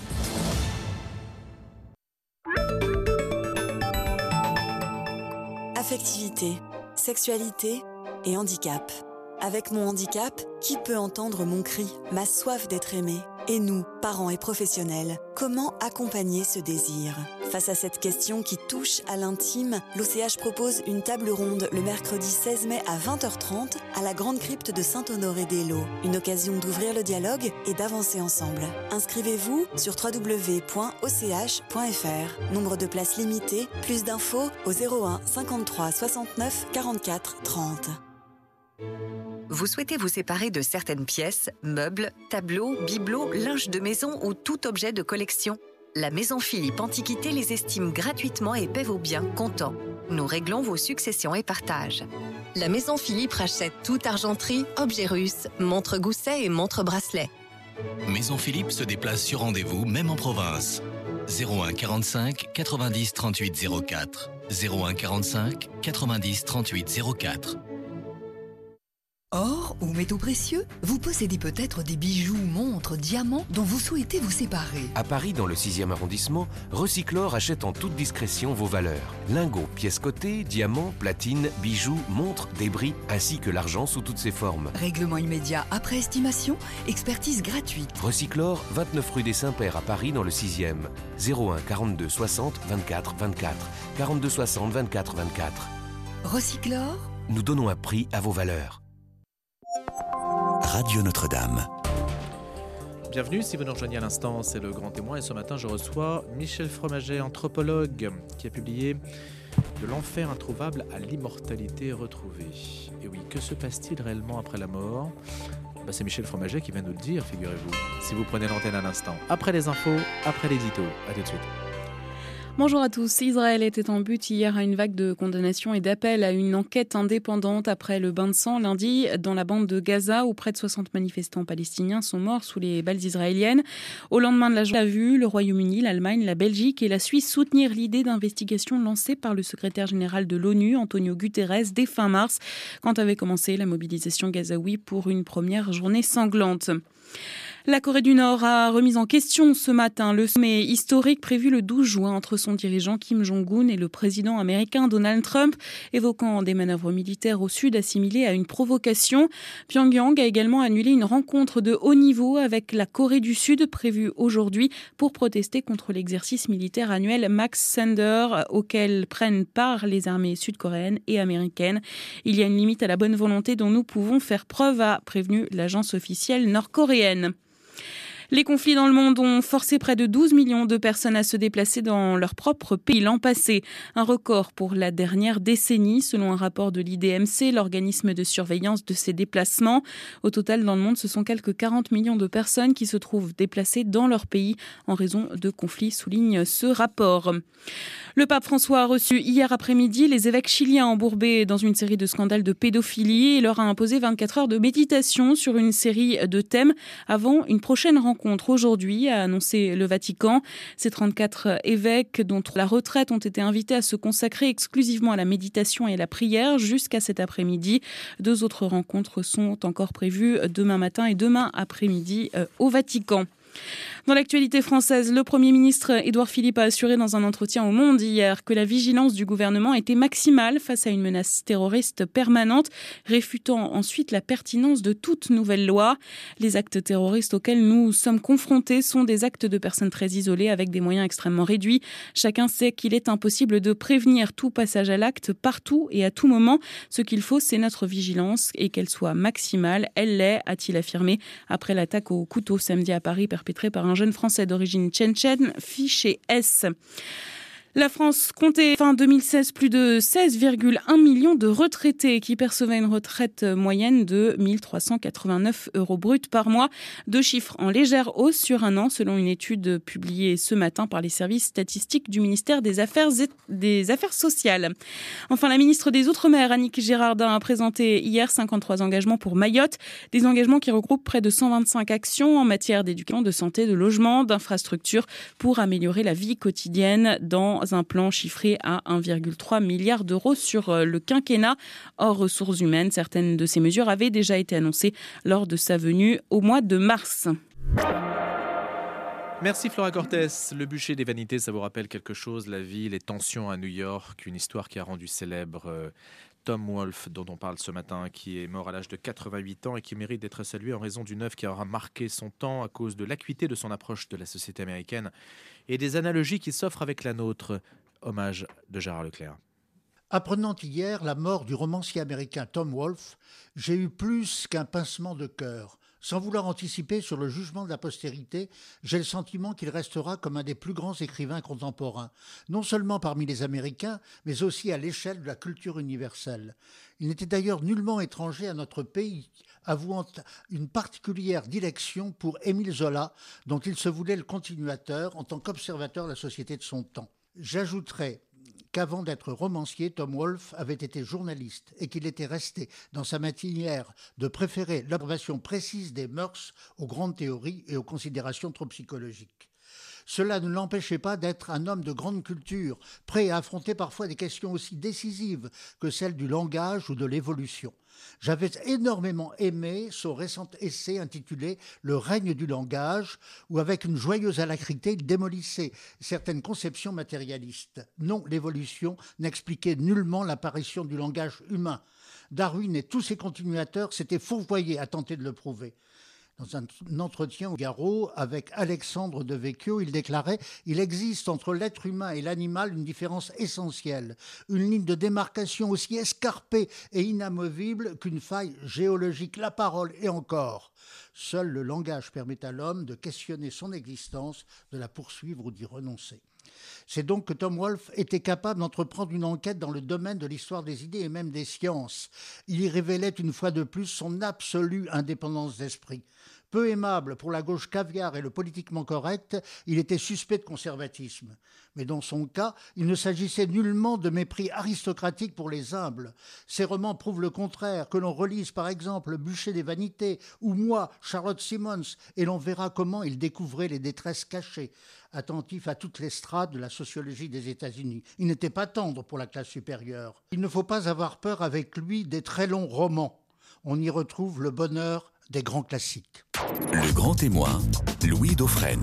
Affectivité, sexualité et handicap. Avec mon handicap, qui peut entendre mon cri, ma soif d'être aimé? Et nous, parents et professionnels, comment accompagner ce désir? Face à cette question qui touche à l'intime, l'O C H propose une table ronde le mercredi seize mai à vingt heures trente à la Grande Crypte de Saint-Honoré-des-Laux. Une occasion d'ouvrir le dialogue et d'avancer ensemble. Inscrivez-vous sur w w w point o c h point f r. Nombre de places limitées, plus d'infos au zéro un cinquante-trois soixante-neuf quarante-quatre trente. Vous souhaitez vous séparer de certaines pièces, meubles, tableaux, bibelots, linge de maison ou tout objet de collection? La Maison Philippe Antiquité les estime gratuitement et paie vos biens comptant. Nous réglons vos successions et partages. La Maison Philippe rachète toute argenterie, objets russes, montres gousset et montres bracelets. Maison Philippe se déplace sur rendez-vous, même en province. zéro un quarante-cinq quatre-vingt-dix trente-huit zéro quatre. zéro un quarante-cinq quatre-vingt-dix trente-huit zéro quatre. Or ou métaux précieux, vous possédez peut-être des bijoux, montres, diamants dont vous souhaitez vous séparer. À Paris, dans le sixième arrondissement, Recyclor achète en toute discrétion vos valeurs. Lingots, pièces cotées, diamants, platines, bijoux, montres, débris, ainsi que l'argent sous toutes ses formes. Règlement immédiat après estimation, expertise gratuite. Recyclor, vingt-neuf rue des Saints-Pères à Paris, dans le sixième. zéro un quarante-deux soixante vingt-quatre vingt-quatre. quarante-deux soixante vingt-quatre vingt-quatre. Recyclor, nous donnons un prix à vos valeurs. Radio Notre-Dame. Bienvenue, si vous nous rejoignez à l'instant, c'est le Grand Témoin et ce matin je reçois Michel Fromaget, anthropologue, qui a publié « De l'enfer introuvable à l'immortalité retrouvée ». Et oui, que se passe-t-il réellement après la mort ? Bah, c'est Michel Fromaget qui vient nous le dire, figurez-vous, si vous prenez l'antenne à l'instant. Après les infos, après l'édito, à tout de suite. Bonjour à tous. Israël était en butte hier à une vague de condamnations et d'appels à une enquête indépendante après le bain de sang lundi dans la bande de Gaza où près de soixante manifestants palestiniens sont morts sous les balles israéliennes. Au lendemain de la journée, a vu le Royaume-Uni, l'Allemagne, la Belgique et la Suisse soutenir l'idée d'investigation lancée par le secrétaire général de l'ONU, Antonio Guterres, dès fin mars, quand avait commencé la mobilisation gazaoui pour une première journée sanglante. La Corée du Nord a remis en question ce matin le sommet historique prévu le douze juin entre son dirigeant Kim Jong-un et le président américain Donald Trump, évoquant des manœuvres militaires au sud assimilées à une provocation. Pyongyang a également annulé une rencontre de haut niveau avec la Corée du Sud prévue aujourd'hui pour protester contre l'exercice militaire annuel Max Thunder auquel prennent part les armées sud-coréennes et américaines. Il y a une limite à la bonne volonté dont nous pouvons faire preuve, a prévenu l'agence officielle nord-coréenne. Les conflits dans le monde ont forcé près de douze millions de personnes à se déplacer dans leur propre pays l'an passé. Un record pour la dernière décennie, selon un rapport de l'I D M C, l'organisme de surveillance de ces déplacements. Au total, dans le monde, ce sont quelques quarante millions de personnes qui se trouvent déplacées dans leur pays en raison de conflits, souligne ce rapport. Le pape François a reçu hier après-midi les évêques chiliens embourbés dans une série de scandales de pédophilie et leur a imposé vingt-quatre heures de méditation sur une série de thèmes avant une prochaine rencontre. Aujourd'hui, a annoncé le Vatican. Ces trente-quatre évêques dont la retraite ont été invités à se consacrer exclusivement à la méditation et à la prière jusqu'à cet après-midi. Deux autres rencontres sont encore prévues demain matin et demain après-midi au Vatican. Dans l'actualité française, le Premier ministre Édouard Philippe a assuré dans un entretien au Monde hier que la vigilance du gouvernement était maximale face à une menace terroriste permanente, réfutant ensuite la pertinence de toute nouvelle loi. Les actes terroristes auxquels nous sommes confrontés sont des actes de personnes très isolées avec des moyens extrêmement réduits. Chacun sait qu'il est impossible de prévenir tout passage à l'acte partout et à tout moment. Ce qu'il faut, c'est notre vigilance et qu'elle soit maximale. Elle l'est, a-t-il affirmé, après l'attaque au couteau samedi à Paris perpétrée par un jeune Français d'origine tchétchène, fiché S. La France comptait fin deux mille seize plus de seize virgule un millions de retraités qui percevaient une retraite moyenne de mille trois cent quatre-vingt-neuf euros bruts par mois. Deux chiffres en légère hausse sur un an selon une étude publiée ce matin par les services statistiques du ministère des Affaires, et des Affaires sociales. Enfin, la ministre des Outre-mer, Annick Girardin, a présenté hier cinquante-trois engagements pour Mayotte. Des engagements qui regroupent près de cent vingt-cinq actions en matière d'éducation, de santé, de logement, d'infrastructures pour améliorer la vie quotidienne dans un plan chiffré à un virgule trois milliard d'euros sur le quinquennat. Hors ressources humaines, certaines de ces mesures avaient déjà été annoncées lors de sa venue au mois de mars. Merci Flora Cortés. Le bûcher des vanités, ça vous rappelle quelque chose, la vie, les tensions à New York, une histoire qui a rendu célèbre euh, Tom Wolfe, dont on parle ce matin, qui est mort à l'âge de quatre-vingt-huit ans et qui mérite d'être salué en raison d'une œuvre qui aura marqué son temps à cause de l'acuité de son approche de la société américaine et des analogies qui s'offrent avec la nôtre. Hommage de Gérard Leclerc. Apprenant hier la mort du romancier américain Tom Wolfe, j'ai eu plus qu'un pincement de cœur. Sans vouloir anticiper sur le jugement de la postérité, j'ai le sentiment qu'il restera comme un des plus grands écrivains contemporains, non seulement parmi les Américains, mais aussi à l'échelle de la culture universelle. Il n'était d'ailleurs nullement étranger à notre pays, avouant une particulière dilection pour Émile Zola, dont il se voulait le continuateur en tant qu'observateur de la société de son temps. J'ajouterai qu'avant d'être romancier, Tom Wolfe avait été journaliste et qu'il était resté dans sa manière de préférer l'observation précise des mœurs aux grandes théories et aux considérations trop psychologiques. Cela ne l'empêchait pas d'être un homme de grande culture, prêt à affronter parfois des questions aussi décisives que celles du langage ou de l'évolution. J'avais énormément aimé son récent essai intitulé « Le règne du langage » où, avec une joyeuse alacrité, il démolissait certaines conceptions matérialistes. Non, l'évolution n'expliquait nullement l'apparition du langage humain. Darwin et tous ses continuateurs s'étaient fourvoyés à tenter de le prouver. Dans un entretien au Figaro avec Alexandre de Vecchio, il déclarait « Il existe entre l'être humain et l'animal une différence essentielle, une ligne de démarcation aussi escarpée et inamovible qu'une faille géologique, la parole et encore. Seul le langage permet à l'homme de questionner son existence, de la poursuivre ou d'y renoncer. » C'est donc que Tom Wolfe était capable d'entreprendre une enquête dans le domaine de l'histoire des idées et même des sciences. Il y révélait une fois de plus son absolue indépendance d'esprit. Peu aimable pour la gauche caviar et le politiquement correct, il était suspect de conservatisme. Mais dans son cas, il ne s'agissait nullement de mépris aristocratique pour les humbles. Ses romans prouvent le contraire, que l'on relise par exemple Le bûcher des vanités ou Moi, Charlotte Simmons, et l'on verra comment il découvrait les détresses cachées. Attentif à toutes les strates de la sociologie des États-Unis. Il n'était pas tendre pour la classe supérieure. Il ne faut pas avoir peur avec lui des très longs romans. On y retrouve le bonheur des grands classiques. Le grand témoin, Louis Dauphren.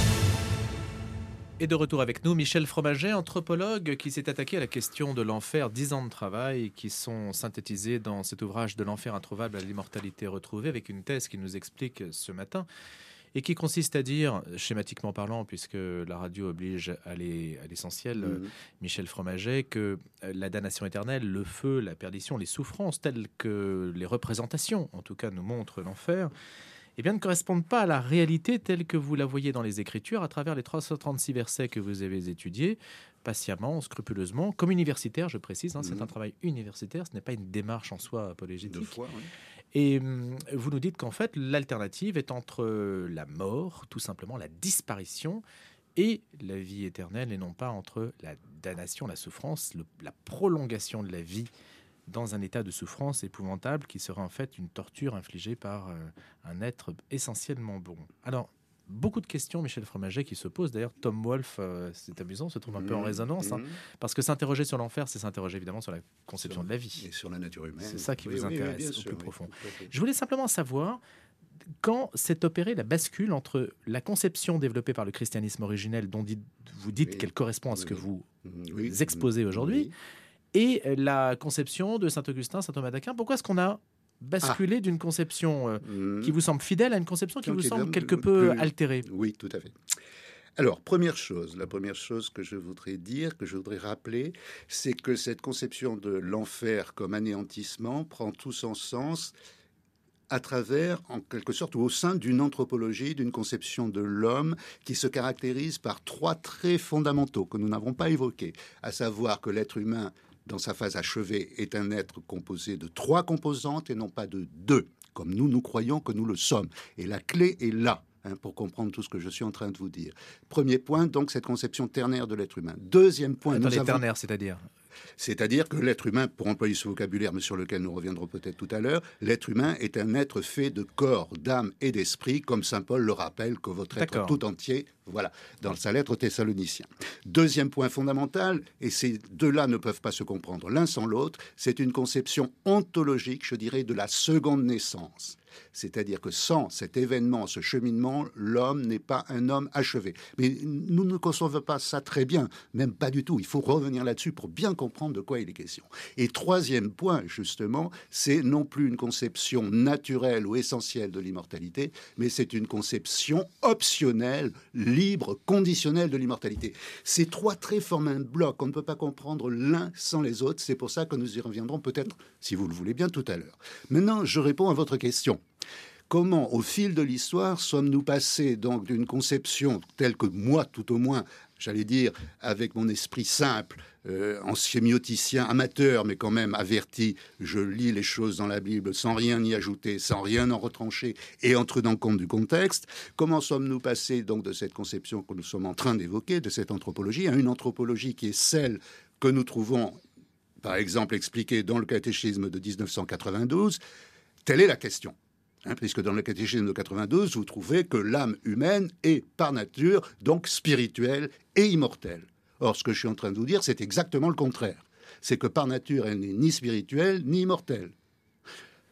Et de retour avec nous, Michel Fromaget, anthropologue qui s'est attaqué à la question de l'enfer, dix ans de travail qui sont synthétisés dans cet ouvrage de l'enfer introuvable à l'immortalité retrouvée, avec une thèse qui nous explique ce matin et qui consiste à dire, schématiquement parlant, puisque la radio oblige à aller à l'essentiel, mmh. Michel Fromaget, que la damnation éternelle, le feu, la perdition, les souffrances telles que les représentations, en tout cas, nous montrent l'enfer, eh bien, ne correspondent pas à la réalité telle que vous la voyez dans les Écritures à travers les trois cent trente-six versets que vous avez étudiés patiemment, scrupuleusement, comme universitaire, je précise, hein, mmh. c'est un travail universitaire, ce n'est pas une démarche en soi apologétique. Deux fois, oui. Et hum, vous nous dites qu'en fait, l'alternative est entre la mort, tout simplement la disparition, et la vie éternelle, et non pas entre la damnation, la souffrance, le, la prolongation de la vie dans un état de souffrance épouvantable qui serait en fait une torture infligée par euh, un être essentiellement bon. Alors, beaucoup de questions, Michel Fromaget, qui se posent. D'ailleurs, Tom Wolfe, euh, c'est amusant, se trouve un mmh, peu en résonance, mmh. hein, parce que s'interroger sur l'enfer, c'est s'interroger évidemment sur la conception sur, de la vie. Et sur la nature humaine. C'est ça qui oui, vous oui, intéresse oui, au sûr, plus oui, profond. Oui, Je voulais simplement savoir quand s'est opérée la bascule entre la conception développée par le christianisme originel, dont dit, vous dites oui, qu'elle correspond à ce oui, que vous oui, exposez aujourd'hui, oui. et la conception de Saint-Augustin, Saint Thomas d'Aquin. Pourquoi est-ce qu'on a basculé ah. d'une conception euh, mmh. qui vous semble fidèle à une conception qui Donc, vous semble quelque peu plus... altérée? Oui, tout à fait. Alors, première chose, la première chose que je voudrais dire, que je voudrais rappeler, c'est que cette conception de l'enfer comme anéantissement prend tout son sens à travers, en quelque sorte, ou au sein d'une anthropologie, d'une conception de l'homme qui se caractérise par trois traits fondamentaux que nous n'avons pas évoqués, à savoir que l'être humain, dans sa phase achevée, est un être composé de trois composantes et non pas de deux, comme nous, nous croyons que nous le sommes. Et la clé est là, hein, pour comprendre tout ce que je suis en train de vous dire. Premier point, donc, cette conception ternaire de l'être humain. Deuxième point... Attendez, nous avons... ternaire, c'est-à-dire C'est-à-dire que l'être humain, pour employer ce vocabulaire, mais sur lequel nous reviendrons peut-être tout à l'heure, l'être humain est un être fait de corps, d'âme et d'esprit, comme saint Paul le rappelle, que votre être D'accord. tout entier, voilà, dans sa lettre aux Thessaloniciens. Deuxième point fondamental, et ces deux-là ne peuvent pas se comprendre l'un sans l'autre, c'est une conception ontologique, je dirais, de la seconde naissance. C'est-à-dire que sans cet événement, ce cheminement, l'homme n'est pas un homme achevé. Mais nous ne concevons pas ça très bien, même pas du tout. Il faut revenir là-dessus pour bien comprendre de quoi il est question. Et troisième point, justement, c'est non plus une conception naturelle ou essentielle de l'immortalité, mais c'est une conception optionnelle, libre, conditionnelle de l'immortalité. Ces trois traits forment un bloc. On ne peut pas comprendre l'un sans les autres. C'est pour ça que nous y reviendrons peut-être, si vous le voulez bien, tout à l'heure. Maintenant, je réponds à votre question. Comment, au fil de l'histoire, sommes-nous passés donc d'une conception telle que moi, tout au moins, j'allais dire, avec mon esprit simple, euh, en sémioticien amateur, mais quand même averti, je lis les choses dans la Bible sans rien y ajouter, sans rien en retrancher, et en tenant compte du contexte. Comment sommes-nous passés donc de cette conception que nous sommes en train d'évoquer, de cette anthropologie, à une anthropologie qui est celle que nous trouvons, par exemple, expliquée dans le catéchisme de dix-neuf cent quatre-vingt-douze? Telle est la question. Hein, puisque dans le catéchisme de quatre-vingt-douze, vous trouvez que l'âme humaine est par nature donc spirituelle et immortelle. Or, ce que je suis en train de vous dire, c'est exactement le contraire. C'est que par nature, elle n'est ni spirituelle ni immortelle.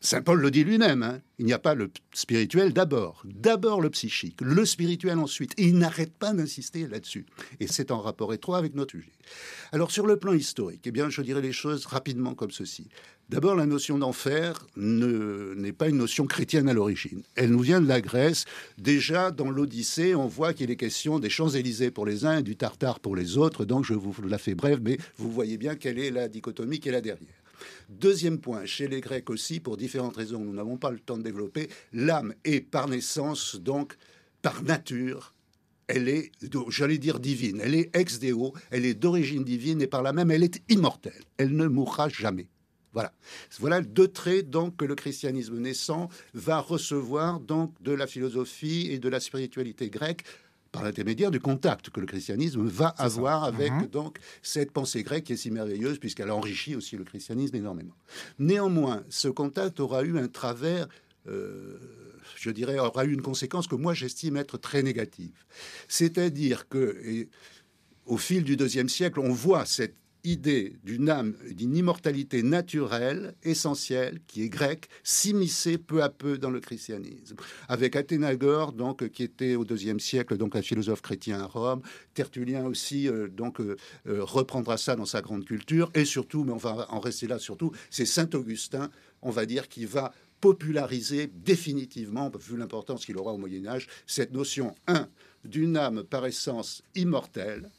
Saint Paul le dit lui-même, hein, il n'y a pas le spirituel d'abord, d'abord le psychique, le spirituel ensuite. Et il n'arrête pas d'insister là-dessus. Et c'est en rapport étroit avec notre sujet. Alors sur le plan historique, eh bien, je dirais les choses rapidement comme ceci. D'abord, la notion d'enfer ne, n'est pas une notion chrétienne à l'origine. Elle nous vient de la Grèce. Déjà, dans l'Odyssée, on voit qu'il est question des Champs-Élysées pour les uns et du Tartare pour les autres. Donc, je vous la fais brève, mais vous voyez bien quelle est la dichotomie qui est là derrière. Deuxième point, chez les Grecs aussi, pour différentes raisons, nous n'avons pas le temps de développer, l'âme est par naissance, donc par nature, elle est, j'allais dire divine, elle est ex deo, elle est d'origine divine et par là même, elle est immortelle, elle ne mourra jamais. Voilà. Voilà deux traits donc que le christianisme naissant va recevoir donc de la philosophie et de la spiritualité grecque, par l'intermédiaire du contact que le christianisme va C'est avoir ça. avec mmh. donc cette pensée grecque qui est si merveilleuse puisqu'elle enrichit aussi le christianisme énormément. Néanmoins, ce contact aura eu un travers, euh, je dirais, aura eu une conséquence que moi j'estime être très négative. C'est-à-dire que, et, au fil du deuxième siècle, on voit cette idée d'une âme, d'une immortalité naturelle, essentielle, qui est grecque, s'immiscer peu à peu dans le christianisme. Avec Athénagore, donc, qui était au deuxième siècle, donc un philosophe chrétien à Rome, Tertullien aussi, euh, donc, euh, euh, reprendra ça dans sa grande culture, et surtout, mais on va en rester là surtout, c'est Saint Augustin, on va dire, qui va populariser définitivement, vu l'importance qu'il aura au Moyen-Âge, cette notion, un, d'une âme par essence immortelle,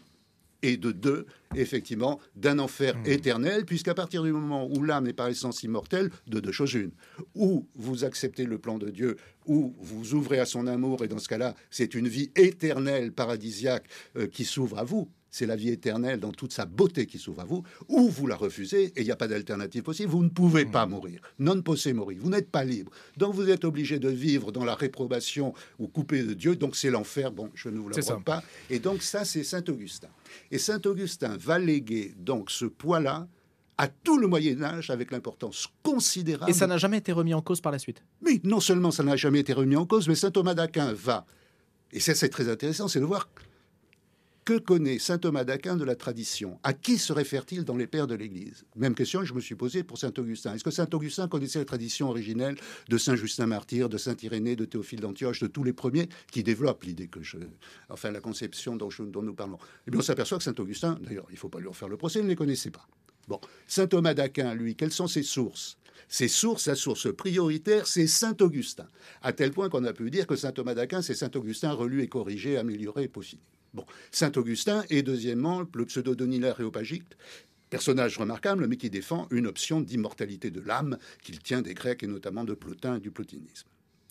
et de deux, effectivement, d'un enfer mmh. éternel, puisqu'à partir du moment où l'âme est par essence immortelle, de deux choses une. Ou vous acceptez le plan de Dieu, ou vous ouvrez à son amour, et dans ce cas-là, c'est une vie éternelle, paradisiaque, euh, qui s'ouvre à vous. C'est la vie éternelle dans toute sa beauté qui s'ouvre à vous, ou vous la refusez, et il n'y a pas d'alternative possible. Vous ne pouvez pas mourir. Non posse mori. Vous n'êtes pas libre. Donc vous êtes obligé de vivre dans la réprobation ou coupé de Dieu. Donc c'est l'enfer. Bon, je ne vous le rends pas. Et donc ça, c'est Saint Augustin. Et Saint Augustin va léguer donc ce poids-là à tout le Moyen-Âge avec l'importance considérable. Et ça n'a jamais été remis en cause par la suite. Oui, non seulement ça n'a jamais été remis en cause, mais Saint Thomas d'Aquin va, et ça c'est très intéressant, c'est de voir que connaît Saint Thomas d'Aquin de la tradition. À qui se réfère-t-il dans les pères de l'Église? Même question que je me suis posée pour Saint Augustin. Est-ce que Saint Augustin connaissait la tradition originelle de Saint Justin Martyr, de Saint Irénée, de Théophile d'Antioche, de tous les premiers qui développent l'idée que je... Enfin, la conception dont, je, dont nous parlons. Eh bien, on s'aperçoit que Saint Augustin, d'ailleurs, il ne faut pas lui refaire le procès, il ne les connaissait pas. Bon, Saint Thomas d'Aquin, lui, quelles sont ses sources? Ses sources, sa source prioritaire, c'est Saint Augustin. À tel point qu'on a pu dire que Saint Thomas d'Aquin, c'est Saint Augustin relu et corrigé, amélioré et peaufiné. Bon, Saint Augustin et deuxièmement le pseudo d'Onile Aréopagite, personnage remarquable mais qui défend une option d'immortalité de l'âme qu'il tient des Grecs et notamment de Plotin et du plotinisme.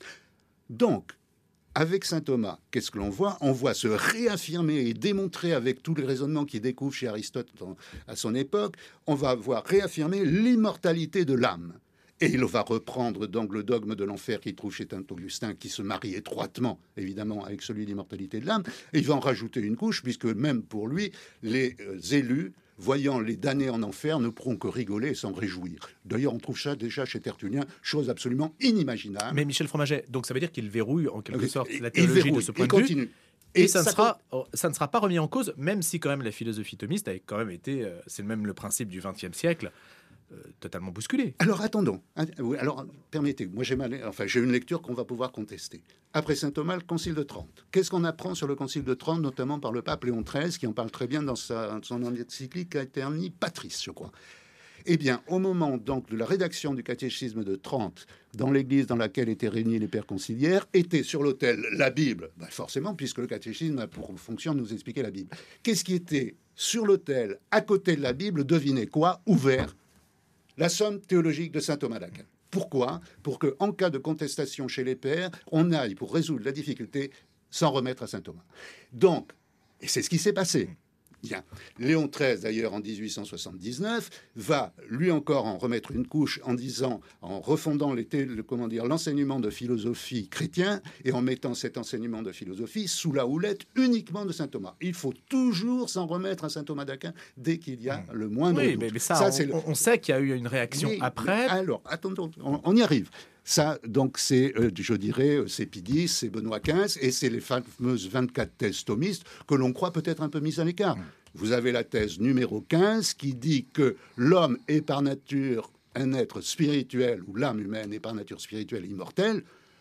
Donc, avec saint Thomas, qu'est-ce que l'on voit? On voit se réaffirmer et démontrer avec tous les raisonnements qu'il découvre chez Aristote à son époque, on va voir réaffirmer l'immortalité de l'âme. Et il va reprendre donc le dogme de l'enfer qu'il trouve chez Saint Augustin, qui se marie étroitement, évidemment, avec celui de l'immortalité de l'âme. Et il va en rajouter une couche, puisque même pour lui, les euh, élus, voyant les damnés en enfer, ne pourront que rigoler et s'en réjouir. D'ailleurs, on trouve ça déjà chez Tertullien, chose absolument inimaginable. Mais Michel Fromaget, donc ça veut dire qu'il verrouille en quelque sorte il, la théologie verrouille, de ce point il de continue. vue. Et, et ça, ça, ne sera, ça ne sera pas remis en cause, même si quand même la philosophie thomiste a quand même été, euh, c'est même le principe du vingtième siècle, Euh, totalement bousculé. Alors attendons. Alors permettez, moi j'ai mal, enfin j'ai une lecture qu'on va pouvoir contester. Après saint Thomas, le Concile de Trente. Qu'est-ce qu'on apprend sur le Concile de Trente, notamment par le pape Léon treize, qui en parle très bien dans sa, son encyclique Aeterni Patris, je crois. Eh bien, au moment donc de la rédaction du catéchisme de Trente, dans l'église dans laquelle étaient réunis les pères conciliaires, était sur l'autel la Bible, ben forcément, puisque le catéchisme a pour fonction de nous expliquer la Bible. Qu'est-ce qui était sur l'autel, à côté de la Bible, devinez quoi, ouvert? La somme théologique de saint Thomas d'Aquin. Pourquoi? Pour que, en cas de contestation chez les pères, on aille pour résoudre la difficulté sans remettre à saint Thomas. Donc, et c'est ce qui s'est passé. Bien. Léon treize, d'ailleurs, en dix-huit cent soixante-dix-neuf, va lui encore en remettre une couche en disant, en refondant les, comment dire, l'enseignement de philosophie chrétien et en mettant cet enseignement de philosophie sous la houlette uniquement de saint Thomas. Il faut toujours s'en remettre à saint Thomas d'Aquin dès qu'il y a le moindre oui, doute. Mais, mais ça, ça on, c'est le... on sait qu'il y a eu une réaction mais, après. Mais alors, attendons, on, on y arrive. Ça, donc, c'est, euh, je dirais, c'est Pie X, c'est Benoît quinze, et c'est les fameuses vingt-quatre thèses thomistes que l'on croit peut-être un peu mises à l'écart. Mmh. Vous avez la thèse numéro quinze qui dit que l'homme est par nature un être spirituel, où l'âme humaine est par nature spirituelle immortelle,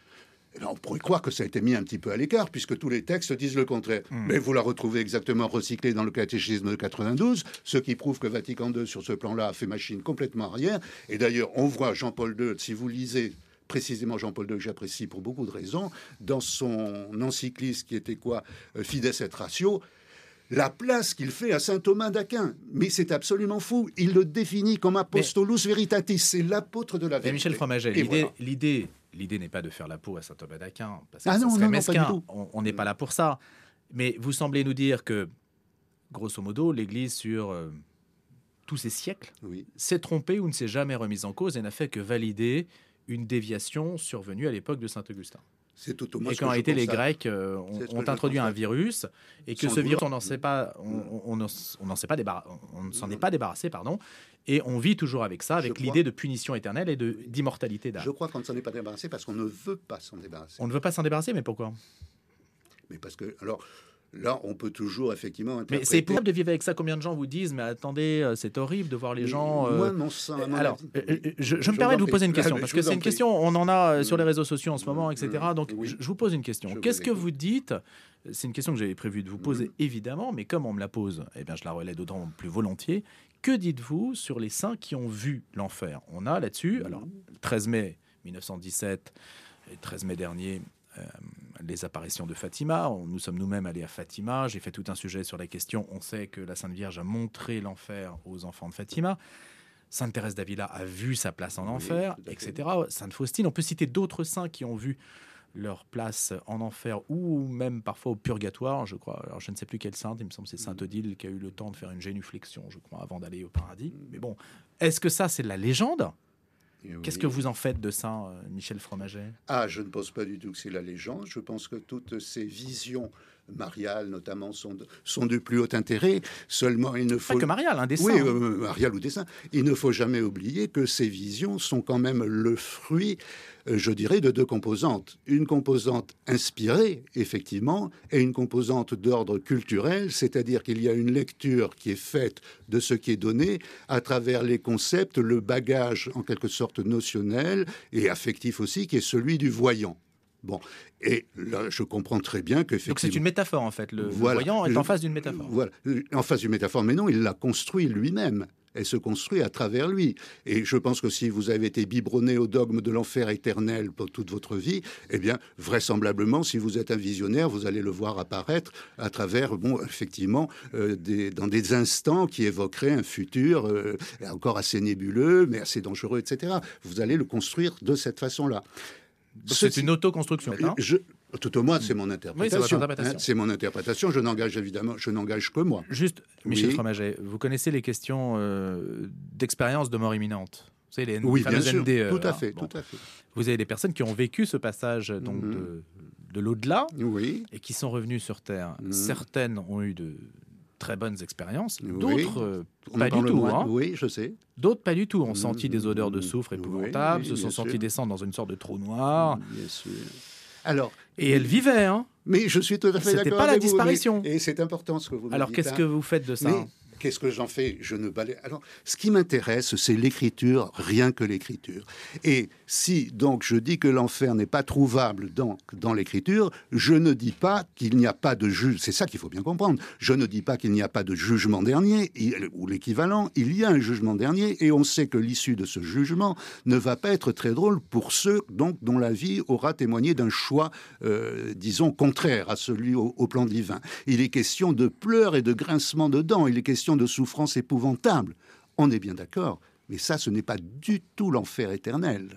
eh bien, on pourrait croire que ça a été mis un petit peu à l'écart, puisque tous les textes disent le contraire. Mmh. Mais vous la retrouvez exactement recyclée dans le catéchisme de quatre-vingt-douze, ce qui prouve que Vatican deux, sur ce plan-là, a fait machine complètement arrière. Et d'ailleurs, on voit Jean-Paul deux, si vous lisez précisément Jean-Paul deux, que j'apprécie pour beaucoup de raisons, dans son encyclisme qui était quoi, Fides et Ratio, la place qu'il fait à saint Thomas d'Aquin. Mais c'est absolument fou. Il le définit comme apostolus mais, veritatis. C'est l'apôtre de la vérité. Michel Fromaget, l'idée, voilà. l'idée, l'idée n'est pas de faire la peau à saint Thomas d'Aquin. Parce que ah ça non, serait non, mesquin. non, pas du tout. On n'est pas là pour ça. Mais vous semblez nous dire que, grosso modo, l'Église, sur euh, tous ces siècles, oui. s'est trompée ou ne s'est jamais remise en cause et n'a fait que valider une déviation survenue à l'époque de saint Augustin. C'est tout au moins et qu'en réalité, les Grecs euh, ont, ont introduit un virus et que Sans ce virus, on n'en sait pas, on n'en sait pas débarrassé, on ne s'en est pas débarrassé, pardon, et on vit toujours avec ça, avec l'idée de punition éternelle et de d'immortalité d'âme. Je crois qu'on ne s'en est pas débarrassé parce qu'on ne veut pas s'en débarrasser. On ne veut pas s'en débarrasser, mais pourquoi ? Mais parce que, alors. Là, on peut toujours effectivement interpréter... Mais c'est épouvantable de vivre avec ça. Combien de gens vous disent, mais attendez, c'est horrible de voir les gens... Euh... Moi, mon sang... Alors, euh, je, je, je me permets de vous poser une question, parce que c'est une prie. question, on en a mmh. sur les réseaux sociaux en ce moment, et cetera. Donc, oui. je, je vous pose une question. Je Qu'est-ce que vous dites ? C'est une question que j'avais prévu de vous poser, mmh. évidemment, mais comme on me la pose, eh bien, je la relais d'autant plus volontiers. Que dites-vous sur les saints qui ont vu l'enfer ? On a là-dessus, mmh. alors, le treize mai mille neuf cent dix-sept, et le treize mai dernier... Euh, les apparitions de Fatima. Nous sommes nous-mêmes allés à Fatima. J'ai fait tout un sujet sur la question. On sait que la Sainte Vierge a montré l'enfer aux enfants de Fatima. Sainte Thérèse d'Avila a vu sa place en enfer, oui, et cetera. Sainte Faustine. On peut citer d'autres saints qui ont vu leur place en enfer ou même parfois au purgatoire, je crois. Alors, je ne sais plus quelle sainte. Il me semble que c'est Sainte Odile qui a eu le temps de faire une génuflexion, je crois, avant d'aller au paradis. Mais bon, est-ce que ça, c'est de la légende ? Oui. Qu'est-ce que vous en faites de ça, Michel Fromaget ? Ah, je ne pense pas du tout que c'est la légende. Je pense que toutes ces visions mariales, notamment, sont de, sont du plus haut intérêt. Seulement, il ne faut... Pas que mariales, un dessin. Oui, euh, mariales ou dessin. Il ne faut jamais oublier que ces visions sont quand même le fruit, euh, je dirais, de deux composantes. Une composante inspirée, effectivement, et une composante d'ordre culturel, c'est-à-dire qu'il y a une lecture qui est faite de ce qui est donné à travers les concepts, le bagage, en quelque sorte, notionnel et affectif aussi, qui est celui du voyant. Bon, et là, je comprends très bien qu'effectivement... Donc c'est une métaphore, en fait. Le, voilà, le voyant est je, en face d'une métaphore. Voilà, en face d'une métaphore. Mais non, il l'a construit lui-même. Elle se construit à travers lui. Et je pense que si vous avez été biberonné au dogme de l'enfer éternel pour toute votre vie, eh bien, vraisemblablement, si vous êtes un visionnaire, vous allez le voir apparaître à travers, bon, effectivement, euh, des, dans des instants qui évoqueraient un futur euh, encore assez nébuleux, mais assez dangereux, et cetera. Vous allez le construire de cette façon-là. Donc c'est une autoconstruction. Hein je, tout au moins, c'est mon interprétation. Oui, c'est votre interprétation. Hein, c'est mon interprétation. Je n'engage évidemment, je n'engage que moi. Juste, Michel oui. Fromaget, vous connaissez les questions euh, d'expérience de mort imminente ? Vous savez, les oui, bien sûr. N D E, tout à fait, bon. tout à fait. Vous avez des personnes qui ont vécu ce passage donc mm-hmm. de, de l'au-delà, oui. et qui sont revenues sur Terre. Mm-hmm. Certaines ont eu de très bonnes expériences, oui. d'autres euh, pas du tout. Hein. Oui, je sais. D'autres pas du tout. Ont senti des odeurs de soufre épouvantables, oui, se sont sûr. sentis descendre dans une sorte de trou noir. Bien sûr. Alors, et elles vivaient, hein. Mais je suis tout à fait d'accord. C'était pas la disparition. Vous, et c'est important ce que vous me Alors dites, qu'est-ce hein. que vous faites de ça ? Mais qu'est-ce que j'en fais ? Je ne balaye. Alors, ce qui m'intéresse, c'est l'écriture, rien que l'écriture. Et si donc je dis que l'enfer n'est pas trouvable dans, dans l'écriture, je ne dis pas qu'il n'y a pas de juge. C'est ça qu'il faut bien comprendre. Je ne dis pas qu'il n'y a pas de jugement dernier ou l'équivalent. Il y a un jugement dernier et on sait que l'issue de ce jugement ne va pas être très drôle pour ceux donc dont la vie aura témoigné d'un choix, euh, disons, contraire à celui au, au plan divin. Il est question de pleurs et de grincements de dents. Il est question de souffrances épouvantables. On est bien d'accord, mais ça, ce n'est pas du tout l'enfer éternel.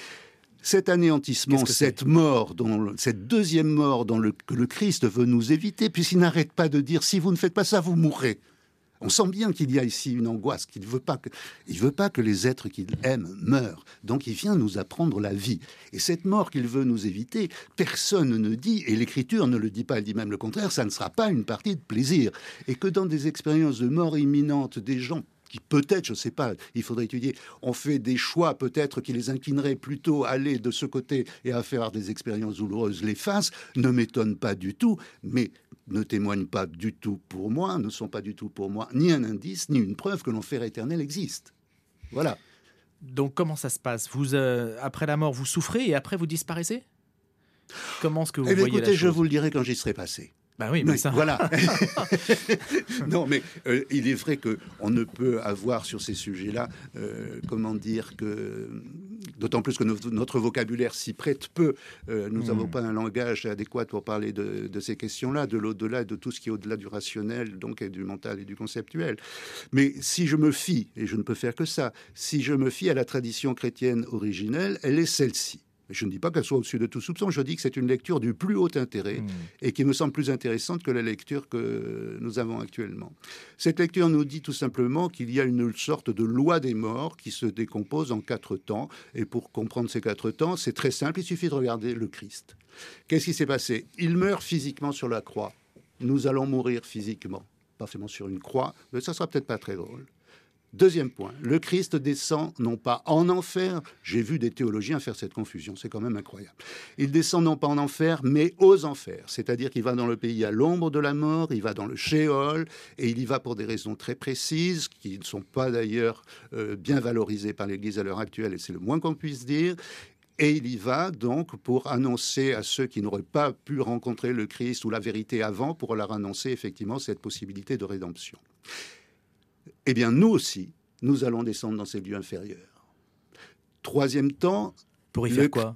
Cet anéantissement, cette mort, dont, cette deuxième mort dont le, que le Christ veut nous éviter, puisqu'il n'arrête pas de dire « si vous ne faites pas ça, vous mourrez ». On sent bien qu'il y a ici une angoisse, qu'il ne veut pas que, il veut pas que les êtres qu'il aime meurent. Donc il vient nous apprendre la vie. Et cette mort qu'il veut nous éviter, personne ne dit, et l'Écriture ne le dit pas, elle dit même le contraire, ça ne sera pas une partie de plaisir. Et que dans des expériences de mort imminente, des gens qui peut-être, je ne sais pas, il faudrait étudier, ont fait des choix peut-être qui les inclineraient plutôt à aller de ce côté et à faire des expériences douloureuses, les fassent, ne m'étonne pas du tout, mais ne témoignent pas du tout pour moi, ne sont pas du tout pour moi ni un indice, ni une preuve que l'enfer éternel existe. Voilà. Donc comment ça se passe vous, euh, après la mort, vous souffrez et après vous disparaissez? Comment est-ce que vous eh bien, voyez écoutez, la chose? je vous le dirai quand j'y serai passé. Ben oui, mais oui, ça... Voilà. Non, mais euh, il est vrai qu'on ne peut avoir sur ces sujets-là, euh, comment dire, que... D'autant plus que no- notre vocabulaire s'y prête peu. Euh, nous n'avons mmh. pas un langage adéquat pour parler de, de ces questions-là, de l'au-delà et de tout ce qui est au-delà du rationnel, donc et du mental et du conceptuel. Mais si je me fie, et je ne peux faire que ça, si je me fie à la tradition chrétienne originelle, elle est celle-ci. Je ne dis pas qu'elle soit au-dessus de tout soupçon, je dis que c'est une lecture du plus haut intérêt mmh. et qui me semble plus intéressante que la lecture que nous avons actuellement. Cette lecture nous dit tout simplement qu'il y a une sorte de loi des morts qui se décompose en quatre temps. Et pour comprendre ces quatre temps, c'est très simple, il suffit de regarder le Christ. Qu'est-ce qui s'est passé? Il meurt physiquement sur la croix. Nous allons mourir physiquement, pas forcément sur une croix, mais ça sera peut-être pas très drôle. Deuxième point, le Christ descend non pas en enfer, j'ai vu des théologiens faire cette confusion, c'est quand même incroyable. Il descend non pas en enfer, mais aux enfers, c'est-à-dire qu'il va dans le pays à l'ombre de la mort, il va dans le Sheol, et il y va pour des raisons très précises, qui ne sont pas d'ailleurs euh, bien valorisées par l'Église à l'heure actuelle, et c'est le moins qu'on puisse dire. Et il y va donc pour annoncer à ceux qui n'auraient pas pu rencontrer le Christ ou la vérité avant, pour leur annoncer effectivement cette possibilité de rédemption. Eh bien, nous aussi, nous allons descendre dans ces lieux inférieurs. Troisième temps... Pour y faire le... quoi?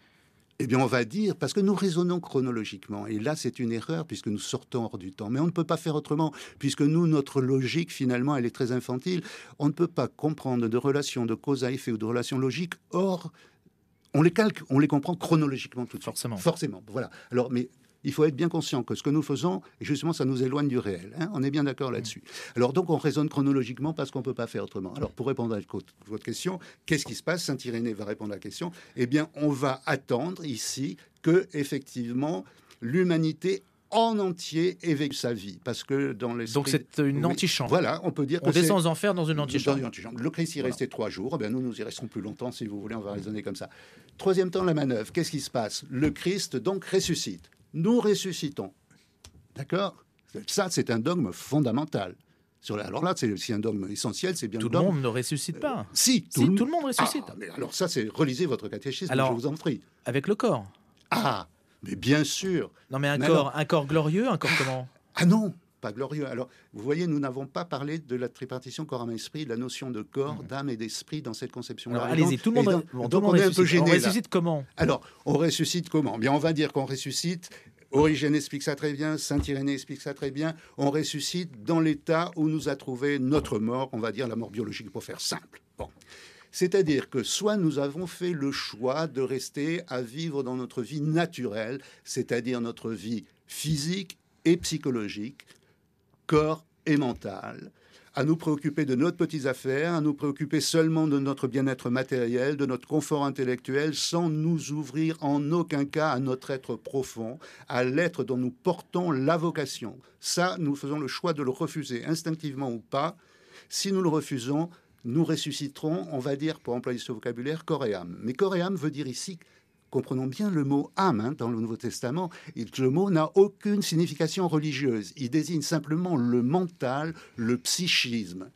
Eh bien, on va dire, parce que nous raisonnons chronologiquement, et là, c'est une erreur, puisque nous sortons hors du temps. Mais on ne peut pas faire autrement, puisque nous, notre logique, finalement, elle est très infantile. On ne peut pas comprendre de relations de cause à effet ou de relations logiques, or, on les calque, on les comprend chronologiquement tout de suite. Forcément. Forcément, voilà. Alors, mais... il faut être bien conscient que ce que nous faisons, justement, ça nous éloigne du réel. Hein, on est bien d'accord là-dessus. Alors donc, on raisonne chronologiquement parce qu'on ne peut pas faire autrement. Alors, pour répondre à votre question, qu'est-ce qui se passe? Saint-Irénée va répondre à la question. Eh bien, on va attendre ici que, effectivement, l'humanité en entier ait vécu sa vie. Parce que dans l'esprit... Donc, c'est une oui, antichambre. Voilà, on peut dire que on descend aux enfers dans une antichambre. Dans une antichambre. Le Christ y voilà. restait trois jours. Eh bien, nous, nous y resterons plus longtemps, si vous voulez. On va raisonner comme ça. Troisième temps, la manœuvre. Qu'est-ce qui se passe? Le Christ, donc, ressuscite. Nous ressuscitons. D'accord? Ça, c'est un dogme fondamental. Sur la... Alors là, c'est aussi un dogme essentiel. C'est bien tout le dogme. monde ne ressuscite pas. Euh, si, tout, si le... tout le monde ressuscite. Ah, mais alors ça, c'est relisez votre catéchisme, alors, je vous en prie. Avec le corps. Ah, mais bien sûr. Non, mais un, mais corps, alors... un corps glorieux, un corps comment? Ah non, pas glorieux. Alors, vous voyez, nous n'avons pas parlé de la tripartition corps, âme, esprit, de la notion de corps, mmh. d'âme et d'esprit dans cette conception-là. Alors, allez-y, tout le monde, donc, bon, donc tout le monde on est ressuscite. un peu gêné. On ressuscite là. Comment? Alors, on ressuscite comment? Bien, on va dire qu'on ressuscite. Origène explique ça très bien, Saint-Irénée explique ça très bien. On ressuscite dans l'état où nous a trouvé notre mort, on va dire la mort biologique pour faire simple. Bon. C'est-à-dire que soit nous avons fait le choix de rester à vivre dans notre vie naturelle, c'est-à-dire notre vie physique et psychologique, corps et mental, à nous préoccuper de nos petites affaires, à nous préoccuper seulement de notre bien-être matériel, de notre confort intellectuel, sans nous ouvrir en aucun cas à notre être profond, à l'être dont nous portons la vocation. Ça, nous faisons le choix de le refuser, instinctivement ou pas. Si nous le refusons, nous ressusciterons, on va dire, pour employer ce vocabulaire, corps et âme. Mais corps et âme veut dire ici... Comprenons bien le mot âme hein, dans le Nouveau Testament. Le mot n'a aucune signification religieuse. Il désigne simplement le mental, le psychisme.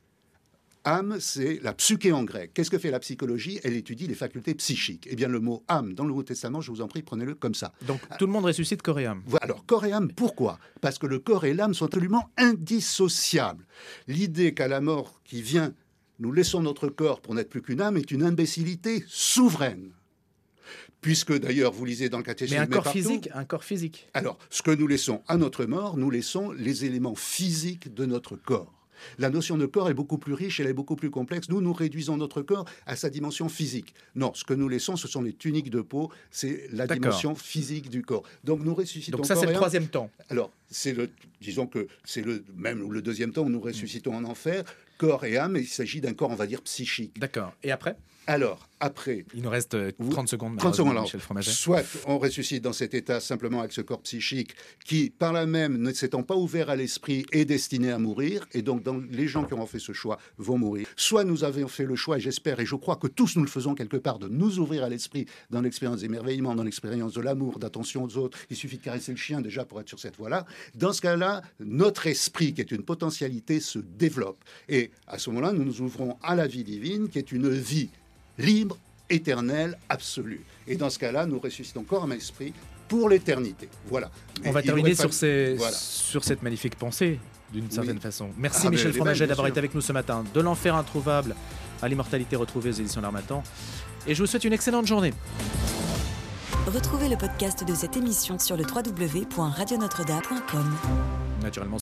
Âme, c'est la psyché en grec. Qu'est-ce que fait la psychologie? Elle étudie les facultés psychiques. Eh bien, le mot âme dans le Nouveau Testament, je vous en prie, prenez-le comme ça. Donc, tout le monde ressuscite corps et âme. Voilà. Alors, corps et âme, pourquoi? Parce que le corps et l'âme sont absolument indissociables. L'idée qu'à la mort qui vient, nous laissons notre corps pour n'être plus qu'une âme est une imbécilité souveraine. Puisque d'ailleurs, vous lisez dans le catéchisme... Mais un corps partout, physique, un corps physique. Alors, ce que nous laissons à notre mort, nous laissons les éléments physiques de notre corps. La notion de corps est beaucoup plus riche, elle est beaucoup plus complexe. Nous, nous réduisons notre corps à sa dimension physique. Non, ce que nous laissons, ce sont les tuniques de peau, c'est la D'accord. dimension physique du corps. Donc, nous ressuscitons. Donc ça, c'est le troisième temps. Alors, c'est le, disons que c'est le même le deuxième temps où nous ressuscitons en enfer, corps et âme. Et il s'agit d'un corps, on va dire, psychique. D'accord. Et après? Alors, après. Il nous reste trente secondes. trente secondes, alors, Michel Fromaget. soit on ressuscite dans cet état simplement avec ce corps psychique qui, par là même, ne s'étant pas ouvert à l'esprit, est destiné à mourir. Et donc, dans, les gens qui auront fait ce choix vont mourir. Soit nous avons fait le choix, et j'espère, et je crois que tous nous le faisons quelque part, de nous ouvrir à l'esprit dans l'expérience d'émerveillement, dans l'expérience de l'amour, d'attention aux autres. Il suffit de caresser le chien déjà pour être sur cette voie-là. Dans ce cas-là, notre esprit, qui est une potentialité, se développe. Et à ce moment-là, nous nous ouvrons à la vie divine, qui est une vie libre, éternelle, absolue. Et dans ce cas-là, nous ressuscitons corps et esprit pour l'éternité. Voilà. On Et va terminer sur, ces, voilà. sur cette magnifique pensée, d'une certaine oui. façon. Merci ah, Michel Fromaget d'avoir sûr. été avec nous ce matin. De l'enfer introuvable à l'immortalité retrouvée aux éditions L'Harmattan. Et je vous souhaite une excellente journée. Retrouvez le podcast de cette émission sur le w w w point radio notre dame point com. Naturellement.